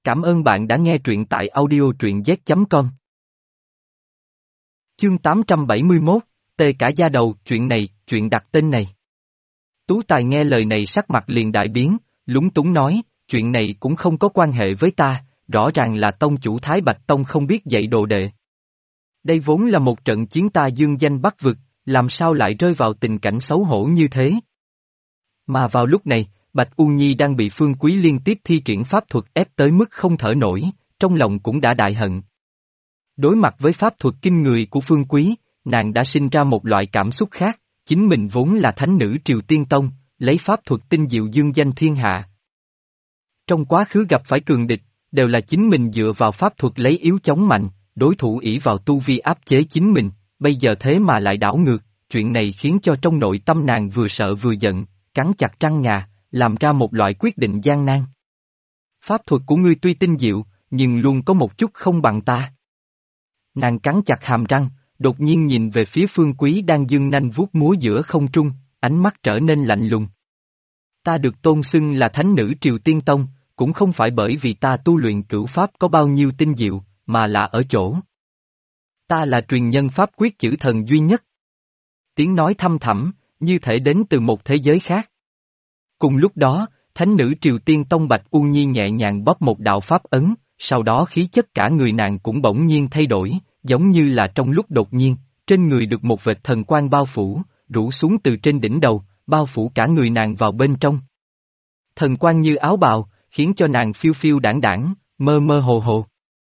Cảm ơn bạn đã nghe truyện tại audio truyện z.com. Chương 871, Tê cả da đầu, chuyện đặt tên này. Tú Tài nghe lời này sắc mặt liền đại biến, lúng túng nói, chuyện này cũng không có quan hệ với ta, rõ ràng là tông chủ Thái Bạch Tông không biết dạy đồ đệ. Đây vốn là một trận chiến ta dương danh bắc vực, làm sao lại rơi vào tình cảnh xấu hổ như thế? Mà vào lúc này, Bạch U Nhi đang bị Phương Quý liên tiếp thi triển pháp thuật ép tới mức không thở nổi, trong lòng cũng đã đại hận. Đối mặt với pháp thuật kinh người của Phương Quý, nàng đã sinh ra một loại cảm xúc khác, chính mình vốn là thánh nữ Triều Tiên Tông, lấy pháp thuật tinh diệu dương danh thiên hạ. Trong quá khứ gặp phải cường địch, đều là chính mình dựa vào pháp thuật lấy yếu chống mạnh, đối thủ ỷ vào tu vi áp chế chính mình, bây giờ thế mà lại đảo ngược, chuyện này khiến cho trong nội tâm nàng vừa sợ vừa giận, cắn chặt răng ngà, làm ra một loại quyết định gian nan. Pháp thuật của ngươi tuy tinh diệu, nhưng luôn có một chút không bằng ta. Nàng cắn chặt hàm răng, đột nhiên nhìn về phía Phương Quý đang dương nanh vuốt múa giữa không trung, ánh mắt trở nên lạnh lùng. Ta được tôn xưng là thánh nữ Triều Tiên Tông, cũng không phải bởi vì ta tu luyện cửu pháp có bao nhiêu tinh diệu, mà là ở chỗ. Ta là truyền nhân pháp quyết chữ thần duy nhất. Tiếng nói thâm thẳm, như thể đến từ một thế giới khác. Cùng lúc đó, thánh nữ Triều Tiên Tông Bạch U Nhi nhẹ nhàng bóp một đạo pháp ấn, sau đó khí chất cả người nàng cũng bỗng nhiên thay đổi, giống như là trong lúc đột nhiên, trên người được một vệt thần quang bao phủ, rủ xuống từ trên đỉnh đầu, bao phủ cả người nàng vào bên trong. Thần quang như áo bào, khiến cho nàng phiêu phiêu đãng đãng, mơ mơ hồ hồ.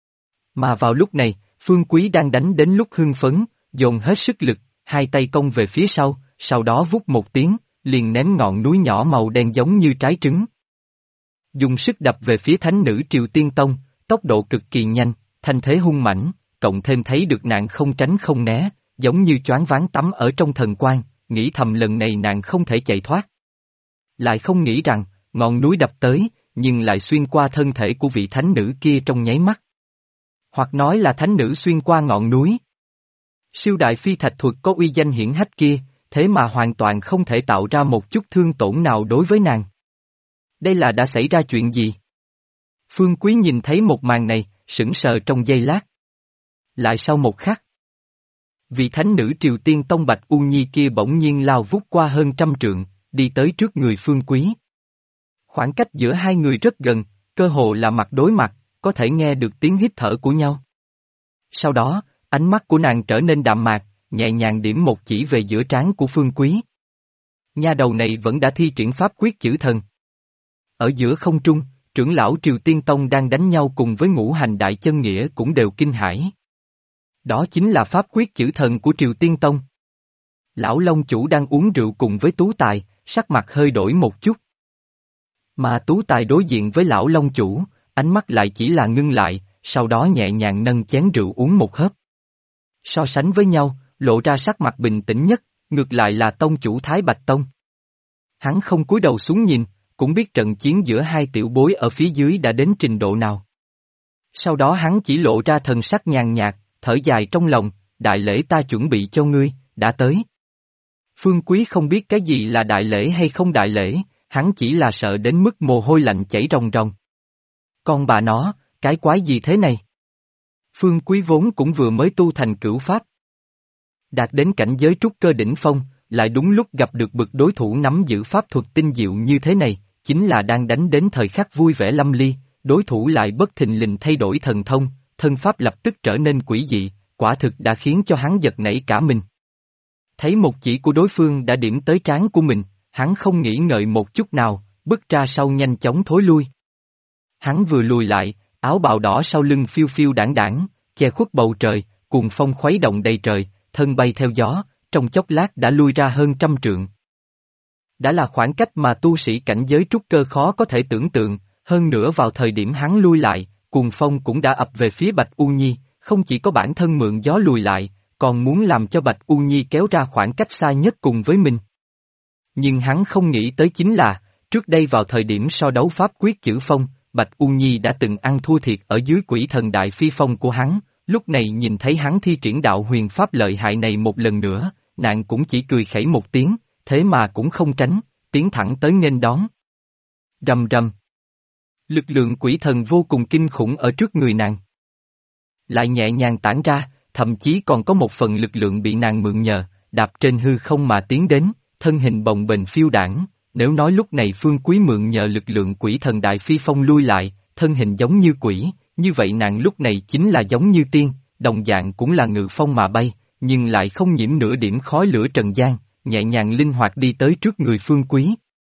Mà vào lúc này, Phương Quý đang đánh đến lúc hưng phấn, dồn hết sức lực, hai tay cong về phía sau đó vút một tiếng, liền ném ngọn núi nhỏ màu đen giống như trái trứng. Dùng sức đập về phía thánh nữ Triều Tiên Tông, tốc độ cực kỳ nhanh, thanh thế hung mãnh, cộng thêm thấy được nàng không tránh không né, giống như choáng váng tắm ở trong thần quang, nghĩ thầm lần này nàng không thể chạy thoát. Lại không nghĩ rằng, ngọn núi đập tới, nhưng lại xuyên qua thân thể của vị thánh nữ kia trong nháy mắt. Hoặc nói là thánh nữ xuyên qua ngọn núi. Siêu đại phi thạch thuật có uy danh hiển hách kia, thế mà hoàn toàn không thể tạo ra một chút thương tổn nào đối với nàng. Đây là đã xảy ra chuyện gì? Phương Quý nhìn thấy một màn này, sững sờ trong giây lát. Lại sau một khắc, vị thánh nữ Triều Tiên Tông Bạch U Nhi kia bỗng nhiên lao vút qua hơn 100 trượng, đi tới trước người Phương Quý. Khoảng cách giữa hai người rất gần, cơ hồ là mặt đối mặt, có thể nghe được tiếng hít thở của nhau. Sau đó, ánh mắt của nàng trở nên đạm mạc, nhẹ nhàng điểm một chỉ về giữa trán của Phương Quý. Nha đầu này vẫn đã thi triển pháp quyết chữ thần. Ở giữa không trung, trưởng lão Triều Tiên Tông đang đánh nhau cùng với ngũ hành đại chân nghĩa cũng đều kinh hãi. Đó chính là pháp quyết chữ thần của Triều Tiên Tông. Lão Long Chủ đang uống rượu cùng với Tú Tài, sắc mặt hơi đổi một chút. Mà Tú Tài đối diện với lão Long Chủ, ánh mắt lại chỉ là ngưng lại, sau đó nhẹ nhàng nâng chén rượu uống một hớp. So sánh với nhau, lộ ra sắc mặt bình tĩnh nhất, ngược lại là tông chủ Thái Bạch Tông. Hắn không cúi đầu xuống nhìn, cũng biết trận chiến giữa hai tiểu bối ở phía dưới đã đến trình độ nào. Sau đó hắn chỉ lộ ra thần sắc nhàn nhạt, thở dài trong lòng, đại lễ ta chuẩn bị cho ngươi, đã tới. Phương Quý không biết cái gì là đại lễ hay không đại lễ, hắn chỉ là sợ đến mức mồ hôi lạnh chảy ròng ròng. Con bà nó, cái quái gì thế này? Phương Quý vốn cũng vừa mới tu thành cửu pháp. Đạt đến cảnh giới trúc cơ đỉnh phong, lại đúng lúc gặp được bậc đối thủ nắm giữ pháp thuật tinh diệu như thế này, chính là đang đánh đến thời khắc vui vẻ lâm ly, đối thủ lại bất thình lình thay đổi thần thông, thân pháp lập tức trở nên quỷ dị, quả thực đã khiến cho hắn giật nảy cả mình. Thấy một chỉ của đối phương đã điểm tới trán của mình, hắn không nghĩ ngợi một chút nào, bước ra sau nhanh chóng thối lui. Hắn vừa lùi lại, áo bào đỏ sau lưng phiêu phiêu đãng đãng, che khuất bầu trời, cuồng phong khuấy động đầy trời, thân bay theo gió, trong chốc lát đã lui ra hơn 100 trượng. Đã là khoảng cách mà tu sĩ cảnh giới trúc cơ khó có thể tưởng tượng, hơn nữa vào thời điểm hắn lui lại, cuồng phong cũng đã ập về phía Bạch U Nhi, không chỉ có bản thân mượn gió lùi lại, còn muốn làm cho Bạch U Nhi kéo ra khoảng cách xa nhất cùng với mình. Nhưng hắn không nghĩ tới chính là, trước đây vào thời điểm so đấu pháp quyết chữ phong, Bạch U Nhi đã từng ăn thua thiệt ở dưới quỷ thần đại phi phong của hắn, lúc này nhìn thấy hắn thi triển đạo huyền pháp lợi hại này một lần nữa, nàng cũng chỉ cười khẩy một tiếng, thế mà cũng không tránh, tiến thẳng tới nghênh đón. Rầm rầm. Lực lượng quỷ thần vô cùng kinh khủng ở trước người nàng. Lại nhẹ nhàng tản ra, thậm chí còn có một phần lực lượng bị nàng mượn nhờ, đạp trên hư không mà tiến đến, thân hình bồng bềnh phiêu đãng. Nếu nói lúc này Phương Quý mượn nhờ lực lượng quỷ thần đại phi phong lui lại, thân hình giống như quỷ, như vậy nàng lúc này chính là giống như tiên, đồng dạng cũng là ngự phong mà bay, nhưng lại không nhiễm nửa điểm khói lửa trần gian, nhẹ nhàng linh hoạt đi tới trước người Phương Quý.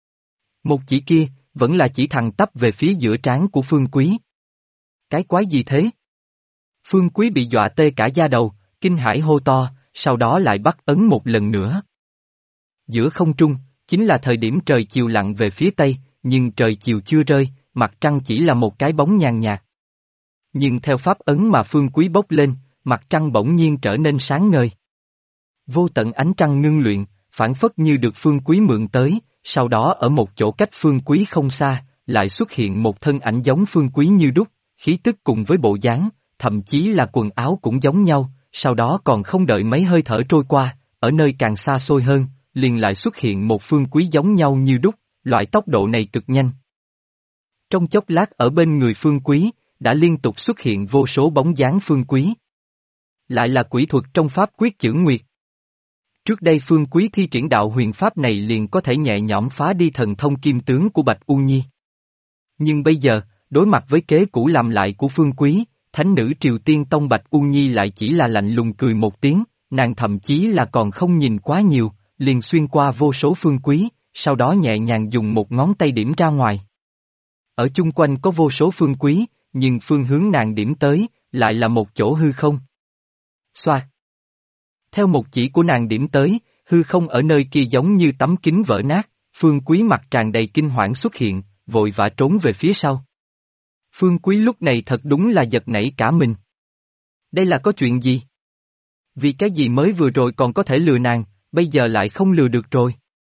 Một chỉ kia, vẫn là chỉ thẳng tắp về phía giữa trán của Phương Quý. Cái quái gì thế? Phương Quý bị dọa tê cả da đầu, kinh hãi hô to, sau đó lại bắt ấn một lần nữa. Giữa không trung, chính là thời điểm trời chiều lặn về phía tây, nhưng trời chiều chưa rơi, mặt trăng chỉ là một cái bóng nhàn nhạt. Nhưng theo pháp ấn mà Phương Quý bốc lên, mặt trăng bỗng nhiên trở nên sáng ngời. Vô tận ánh trăng ngưng luyện, phản phất như được Phương Quý mượn tới, sau đó ở một chỗ cách Phương Quý không xa, lại xuất hiện một thân ảnh giống Phương Quý như đúc, khí tức cùng với bộ dáng, thậm chí là quần áo cũng giống nhau, sau đó còn không đợi mấy hơi thở trôi qua, ở nơi càng xa xôi hơn, liền lại xuất hiện một Phương Quý giống nhau như đúc, loại tốc độ này cực nhanh. Trong chốc lát ở bên người Phương Quý, đã liên tục xuất hiện vô số bóng dáng Phương Quý. Lại là quỷ thuật trong pháp quyết chưởng nguyệt. Trước đây Phương Quý thi triển đạo huyền pháp này liền có thể nhẹ nhõm phá đi thần thông kim tướng của Bạch U Nhi. Nhưng bây giờ, đối mặt với kế cũ làm lại của Phương Quý, thánh nữ Triều Tiên Tông Bạch U Nhi lại chỉ là lạnh lùng cười một tiếng, nàng thậm chí là còn không nhìn quá nhiều, liền xuyên qua vô số Phương Quý, sau đó nhẹ nhàng dùng một ngón tay điểm ra ngoài. Ở chung quanh có vô số Phương Quý, nhưng phương hướng nàng điểm tới, lại là một chỗ hư không. Xoạt. Theo một chỉ của nàng điểm tới, hư không ở nơi kia giống như tấm kính vỡ nát, Phương Quý mặt tràn đầy kinh hoảng xuất hiện, vội vã trốn về phía sau. Phương Quý lúc này thật đúng là giật nảy cả mình. Đây là có chuyện gì? Vì cái gì mới vừa rồi còn có thể lừa nàng, bây giờ lại không lừa được rồi.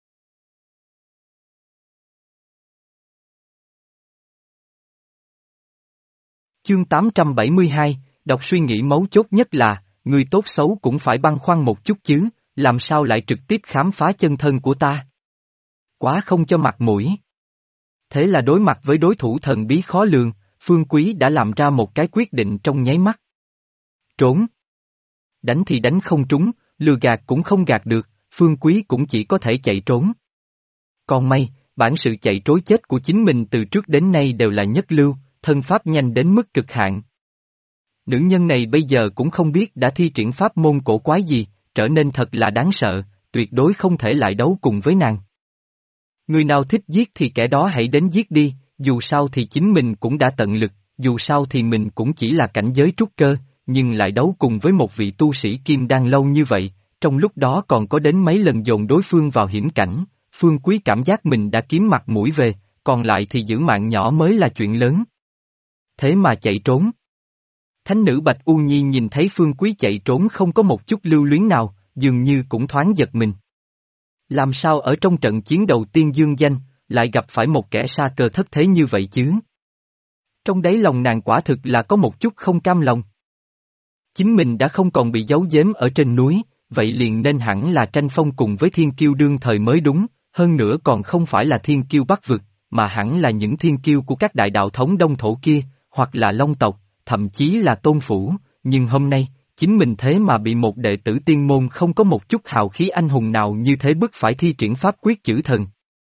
Chương 872, đọc suy nghĩ mấu chốt nhất là, người tốt xấu cũng phải băn khoăn một chút chứ, làm sao lại trực tiếp khám phá chân thân của ta? Quá không cho mặt mũi. Thế là đối mặt với đối thủ thần bí khó lường, Phương Quý đã làm ra một cái quyết định trong nháy mắt. Trốn. Đánh thì đánh không trúng, lừa gạt cũng không gạt được, Phương Quý cũng chỉ có thể chạy trốn. Còn may, bản sự chạy trối chết của chính mình từ trước đến nay đều là nhất lưu, thân pháp nhanh đến mức cực hạn. Nữ nhân này bây giờ cũng không biết đã thi triển pháp môn cổ quái gì, trở nên thật là đáng sợ, tuyệt đối không thể lại đấu cùng với nàng. Người nào thích giết thì kẻ đó hãy đến giết đi, dù sao thì chính mình cũng đã tận lực, dù sao thì mình cũng chỉ là cảnh giới trúc cơ, nhưng lại đấu cùng với một vị tu sĩ kim đan lâu như vậy, trong lúc đó còn có đến mấy lần dồn đối phương vào hiểm cảnh, Phương Quý cảm giác mình đã kiếm mặt mũi về, còn lại thì giữ mạng nhỏ mới là chuyện lớn. Thế mà chạy trốn. Thánh nữ Bạch U Nhi nhìn thấy Phương Quý chạy trốn không có một chút lưu luyến nào, dường như cũng thoáng giật mình. Làm sao ở trong trận chiến đầu tiên dương danh, lại gặp phải một kẻ sa cơ thất thế như vậy chứ? Trong đáy lòng nàng quả thực là có một chút không cam lòng. Chính mình đã không còn bị giấu giếm ở trên núi, vậy liền nên hẳn là tranh phong cùng với thiên kiêu đương thời mới đúng, hơn nữa còn không phải là thiên kiêu Bắc vực, mà hẳn là những thiên kiêu của các đại đạo thống Đông Thổ kia, hoặc là Long tộc, thậm chí là Tôn Phủ, nhưng hôm nay, chính mình thế mà bị một đệ tử tiên môn không có một chút hào khí anh hùng nào như thế bức phải thi triển pháp quyết chữ thần.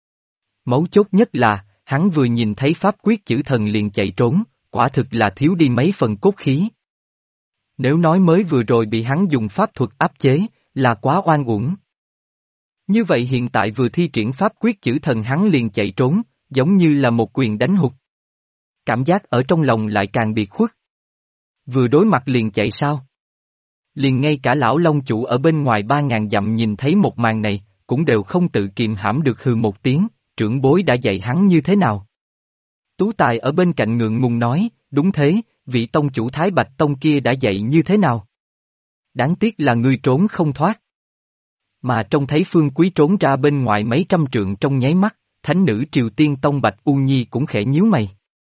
Mấu chốt nhất là, hắn vừa nhìn thấy pháp quyết chữ thần liền chạy trốn, quả thực là thiếu đi mấy phần cốt khí. Nếu nói mới vừa rồi bị hắn dùng pháp thuật áp chế, là quá oan uổng. Như vậy hiện tại vừa thi triển pháp quyết chữ thần hắn liền chạy trốn, giống như là một quyền đánh hụt. Cảm giác ở trong lòng lại càng biệt khuất. Vừa đối mặt liền chạy sao? Liền ngay cả lão Long chủ ở bên ngoài 3.000 dặm nhìn thấy một màn này, cũng đều không tự kiềm hãm được hừ một tiếng, trưởng bối đã dạy hắn như thế nào? Tú Tài ở bên cạnh ngượng ngùng nói, đúng thế, vị tông chủ Thái Bạch Tông kia đã dạy như thế nào? Đáng tiếc là ngươi trốn không thoát. Mà trông thấy Phương Quý trốn ra bên ngoài mấy trăm trượng trong nháy mắt, thánh nữ Triều Tiên Tông Bạch U Nhi cũng khẽ nhíu mày.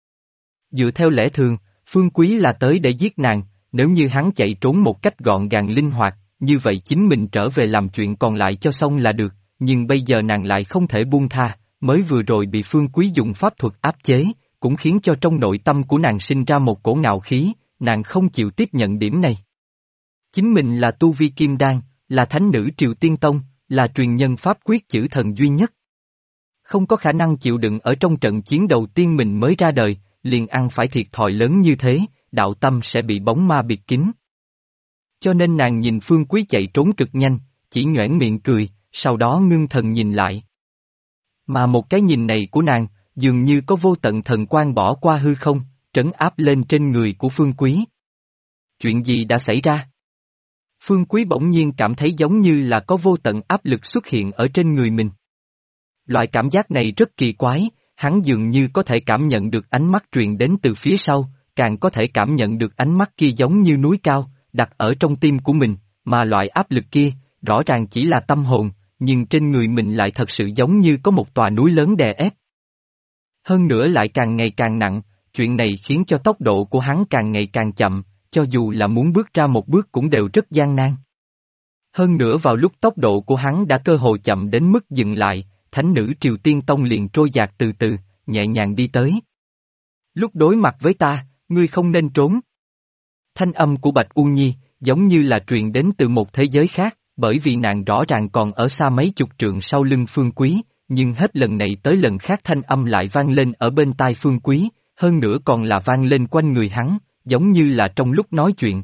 Dựa theo lẽ thường, Phương Quý là tới để giết nàng, nếu như hắn chạy trốn một cách gọn gàng linh hoạt, như vậy chính mình trở về làm chuyện còn lại cho xong là được, nhưng bây giờ nàng lại không thể buông tha, mới vừa rồi bị Phương Quý dùng pháp thuật áp chế, cũng khiến cho trong nội tâm của nàng sinh ra một cổ ngạo khí, nàng không chịu tiếp nhận điểm này. Chính mình là tu vi kim đan, là thánh nữ Triều Tiên Tông, là truyền nhân pháp quyết chữ thần duy nhất. Không có khả năng chịu đựng ở trong trận chiến đầu tiên mình mới ra đời, liền ăn phải thiệt thòi lớn như thế, đạo tâm sẽ bị bóng ma bịt kín. Cho nên nàng nhìn Phương Quý chạy trốn cực nhanh, chỉ nhoẻn miệng cười, sau đó ngưng thần nhìn lại. Mà một cái nhìn này của nàng, dường như có vô tận thần quang bỏ qua hư không, trấn áp lên trên người của Phương Quý. Chuyện gì đã xảy ra? Phương Quý bỗng nhiên cảm thấy giống như là có vô tận áp lực xuất hiện ở trên người mình. Loại cảm giác này rất kỳ quái, hắn dường như có thể cảm nhận được ánh mắt truyền đến từ phía sau, càng có thể cảm nhận được ánh mắt kia giống như núi cao, đặt ở trong tim của mình, mà loại áp lực kia, rõ ràng chỉ là tâm hồn, nhưng trên người mình lại thật sự giống như có một tòa núi lớn đè ép. Hơn nữa lại càng ngày càng nặng, chuyện này khiến cho tốc độ của hắn càng ngày càng chậm, cho dù là muốn bước ra một bước cũng đều rất gian nan. Hơn nữa vào lúc tốc độ của hắn đã cơ hồ chậm đến mức dừng lại, thánh nữ Triều Tiên Tông liền trôi dạt từ từ, nhẹ nhàng đi tới. Lúc đối mặt với ta, ngươi không nên trốn. Thanh âm của Bạch Uông Nhi, giống như là truyền đến từ một thế giới khác, bởi vì nàng rõ ràng còn ở xa mấy chục trượng sau lưng Phương Quý, nhưng hết lần này tới lần khác thanh âm lại vang lên ở bên tai Phương Quý, hơn nữa còn là vang lên quanh người hắn, giống như là trong lúc nói chuyện.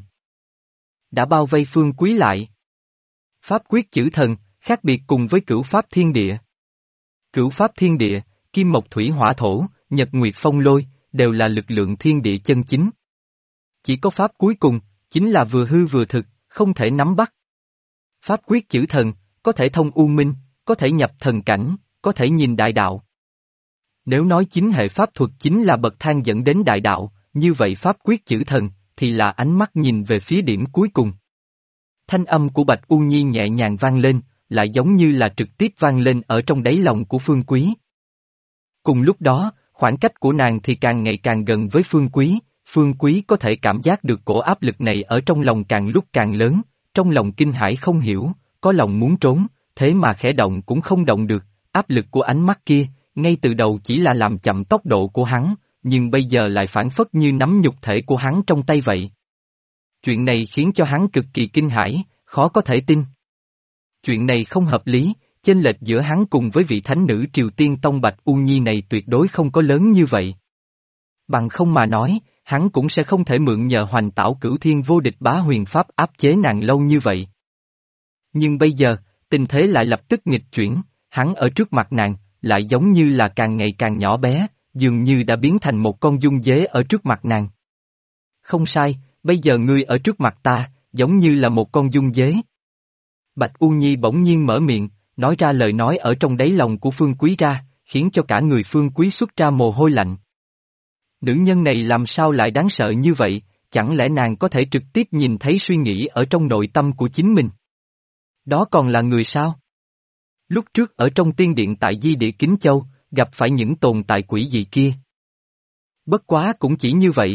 Đã bao vây Phương Quý lại. Pháp quyết chữ thần, khác biệt cùng với cửu pháp thiên địa. Cửu pháp thiên địa, kim mộc thủy hỏa thổ, nhật nguyệt phong lôi, đều là lực lượng thiên địa chân chính. Chỉ có pháp cuối cùng, chính là vừa hư vừa thực, không thể nắm bắt. Pháp quyết chữ thần, có thể thông u minh, có thể nhập thần cảnh, có thể nhìn đại đạo. Nếu nói chính hệ pháp thuật chính là bậc thang dẫn đến đại đạo, như vậy pháp quyết chữ thần, thì là ánh mắt nhìn về phía điểm cuối cùng. Thanh âm của Bạch Uông Nhi nhẹ nhàng vang lên, lại giống như là trực tiếp vang lên ở trong đáy lòng của Phương Quý. Cùng lúc đó, khoảng cách của nàng thì càng ngày càng gần với Phương Quý có thể cảm giác được cổ áp lực này ở trong lòng càng lúc càng lớn, trong lòng kinh hãi không hiểu, có lòng muốn trốn, thế mà khẽ động cũng không động được, áp lực của ánh mắt kia, ngay từ đầu chỉ là làm chậm tốc độ của hắn, nhưng bây giờ lại phản phất như nắm nhục thể của hắn trong tay vậy. Chuyện này khiến cho hắn cực kỳ kinh hãi, khó có thể tin. Chuyện này không hợp lý, chênh lệch giữa hắn cùng với vị thánh nữ Triều Tiên Tông Bạch Uông Nhi này tuyệt đối không có lớn như vậy. Bằng không mà nói, hắn cũng sẽ không thể mượn nhờ hoành tảo cửu thiên vô địch bá huyền pháp áp chế nàng lâu như vậy. Nhưng bây giờ, tình thế lại lập tức nghịch chuyển, hắn ở trước mặt nàng, lại giống như là càng ngày càng nhỏ bé, dường như đã biến thành một con dung dế ở trước mặt nàng. Không sai, bây giờ ngươi ở trước mặt ta, giống như là một con dung dế. Bạch Uông Nhi bỗng nhiên mở miệng, nói ra lời nói ở trong đáy lòng của Phương Quý ra, khiến cho cả người Phương Quý xuất ra mồ hôi lạnh. Nữ nhân này làm sao lại đáng sợ như vậy, chẳng lẽ nàng có thể trực tiếp nhìn thấy suy nghĩ ở trong nội tâm của chính mình? Đó còn là người sao? Lúc trước ở trong tiên điện tại Di Địa Kính Châu, gặp phải những tồn tại quỷ dị kia. Bất quá cũng chỉ như vậy.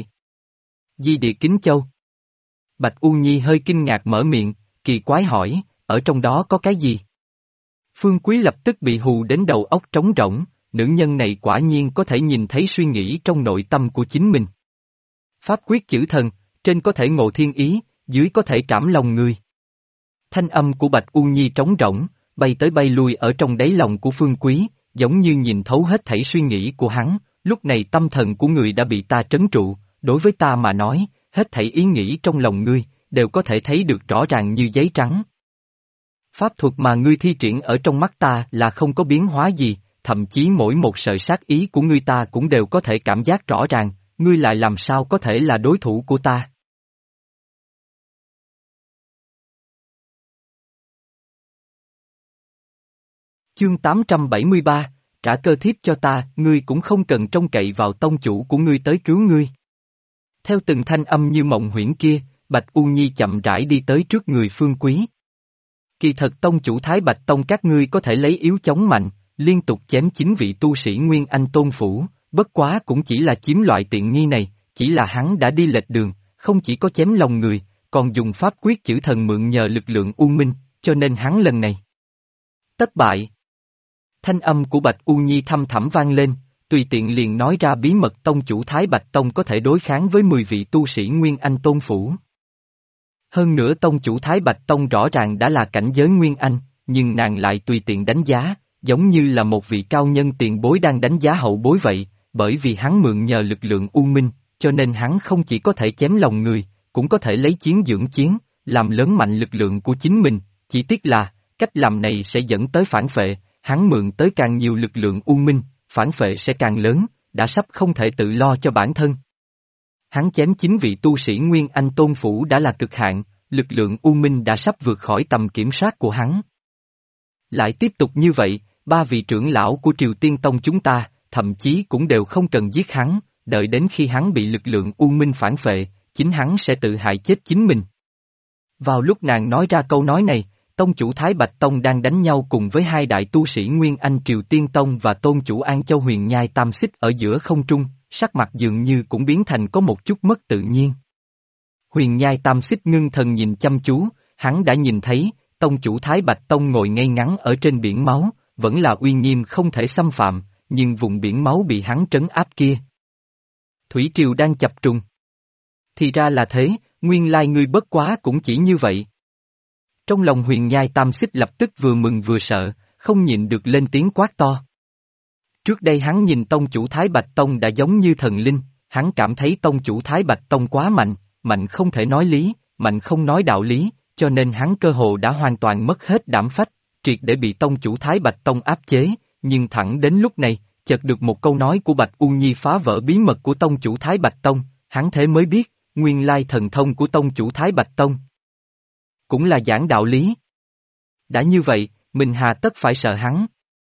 Di Địa Kính Châu. Bạch Uông Nhi hơi kinh ngạc mở miệng, kỳ quái hỏi, ở trong đó có cái gì? Phương Quý lập tức bị hù đến đầu óc trống rỗng, nữ nhân này quả nhiên có thể nhìn thấy suy nghĩ trong nội tâm của chính mình. Pháp quyết chữ thần, trên có thể ngộ thiên ý, dưới có thể trảm lòng người. Thanh âm của Bạch Uông Nhi trống rỗng, bay tới bay lui ở trong đáy lòng của Phương Quý, giống như nhìn thấu hết thảy suy nghĩ của hắn, lúc này tâm thần của người đã bị ta trấn trụ, đối với ta mà nói, hết thảy ý nghĩ trong lòng ngươi, đều có thể thấy được rõ ràng như giấy trắng. Pháp thuật mà ngươi thi triển ở trong mắt ta là không có biến hóa gì, thậm chí mỗi một sợi sát ý của ngươi ta cũng đều có thể cảm giác rõ ràng, ngươi lại làm sao có thể là đối thủ của ta. Chương 873, trả cơ thiếp cho ta, ngươi cũng không cần trông cậy vào tông chủ của ngươi tới cứu ngươi. Theo từng thanh âm như mộng huyễn kia, Bạch Uông Nhi chậm rãi đi tới trước người Phương Quý. Kỳ thật tông chủ Thái Bạch Tông các ngươi có thể lấy yếu chống mạnh, liên tục chém 9 vị tu sĩ Nguyên Anh Tôn Phủ, bất quá cũng chỉ là chiếm loại tiện nghi này, chỉ là hắn đã đi lệch đường, không chỉ có chém lòng người, còn dùng pháp quyết chữ thần mượn nhờ lực lượng U Minh, cho nên hắn lần này thất bại. Thanh âm của Bạch Uông Nhi thăm thẳm vang lên, tùy tiện liền nói ra bí mật tông chủ Thái Bạch Tông có thể đối kháng với 10 vị tu sĩ Nguyên Anh Tôn Phủ. Hơn nữa tông chủ Thái Bạch Tông rõ ràng đã là cảnh giới Nguyên Anh, nhưng nàng lại tùy tiện đánh giá, giống như là một vị cao nhân tiền bối đang đánh giá hậu bối vậy, bởi vì hắn mượn nhờ lực lượng U Minh, cho nên hắn không chỉ có thể chém lòng người, cũng có thể lấy chiến dưỡng chiến, làm lớn mạnh lực lượng của chính mình, chỉ tiếc là, cách làm này sẽ dẫn tới phản phệ, hắn mượn tới càng nhiều lực lượng U Minh, phản phệ sẽ càng lớn, đã sắp không thể tự lo cho bản thân. Hắn chém 9 vị tu sĩ Nguyên Anh Tôn Phủ đã là cực hạn, lực lượng U Minh đã sắp vượt khỏi tầm kiểm soát của hắn. Lại tiếp tục như vậy, 3 vị trưởng lão của Triều Tiên Tông chúng ta, thậm chí cũng đều không cần giết hắn, đợi đến khi hắn bị lực lượng U Minh phản phệ, chính hắn sẽ tự hại chết chính mình. Vào lúc nàng nói ra câu nói này, tông chủ Thái Bạch Tông đang đánh nhau cùng với 2 đại tu sĩ Nguyên Anh Triều Tiên Tông và tôn chủ An Châu Huyền Nhai Tam Xích ở giữa không trung, sắc mặt dường như cũng biến thành có một chút mất tự nhiên. Huyền Nhai Tam Xích ngưng thần nhìn chăm chú, hắn đã nhìn thấy, tông chủ Thái Bạch Tông ngồi ngay ngắn ở trên biển máu, vẫn là uy nghiêm không thể xâm phạm, nhưng vùng biển máu bị hắn trấn áp kia. Thủy triều đang chập trùng. Thì ra là thế, nguyên lai ngươi bất quá cũng chỉ như vậy. Trong lòng Huyền Nhai Tam Xích lập tức vừa mừng vừa sợ, không nhịn được lên tiếng quát to. Trước đây hắn nhìn tông chủ Thái Bạch Tông đã giống như thần linh, hắn cảm thấy tông chủ Thái Bạch Tông quá mạnh, mạnh không thể nói lý, mạnh không nói đạo lý, cho nên hắn cơ hồ đã hoàn toàn mất hết đảm phách, triệt để bị tông chủ Thái Bạch Tông áp chế, nhưng thẳng đến lúc này, chợt được một câu nói của Bạch U Nhi phá vỡ bí mật của tông chủ Thái Bạch Tông, hắn thế mới biết, nguyên lai thần thông của tông chủ Thái Bạch Tông cũng là giảng đạo lý. Đã như vậy, mình hà tất phải sợ hắn.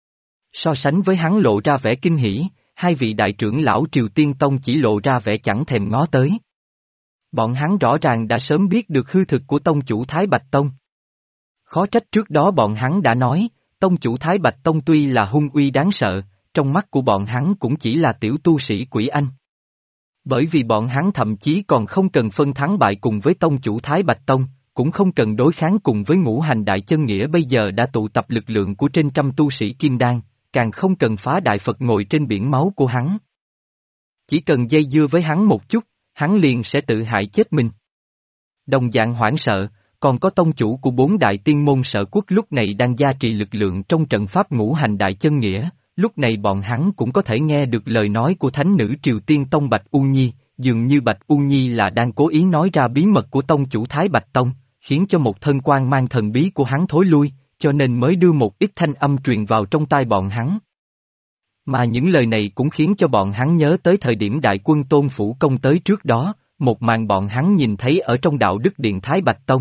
So sánh với hắn lộ ra vẻ kinh hỉ, 2 vị đại trưởng lão Triều Tiên Tông chỉ lộ ra vẻ chẳng thèm ngó tới. Bọn hắn rõ ràng đã sớm biết được hư thực của tông chủ Thái Bạch Tông. Khó trách trước đó bọn hắn đã nói, tông chủ Thái Bạch Tông tuy là hung uy đáng sợ, trong mắt của bọn hắn cũng chỉ là tiểu tu sĩ quỷ anh. Bởi vì bọn hắn thậm chí còn không cần phân thắng bại cùng với tông chủ Thái Bạch Tông, cũng không cần đối kháng cùng với ngũ hành đại chân nghĩa bây giờ đã tụ tập lực lượng của trên trăm tu sĩ kim đan, càng không cần phá đại Phật ngồi trên biển máu của hắn. Chỉ cần dây dưa với hắn một chút, hắn liền sẽ tự hại chết mình. Đồng dạng hoảng sợ, còn có tông chủ của 4 đại tiên môn Sở Quốc lúc này đang gia trì lực lượng trong trận pháp ngũ hành đại chân nghĩa, lúc này bọn hắn cũng có thể nghe được lời nói của thánh nữ Triều Tiên Tông Bạch U Nhi, dường như Bạch U Nhi là đang cố ý nói ra bí mật của tông chủ Thái Bạch Tông, khiến cho một thân quan mang thần bí của hắn thối lui, cho nên mới đưa một ít thanh âm truyền vào trong tai bọn hắn. Mà những lời này cũng khiến cho bọn hắn nhớ tới thời điểm đại quân Tôn Phủ công tới trước đó, một màn bọn hắn nhìn thấy ở trong đạo đức điện Thái Bạch Tông.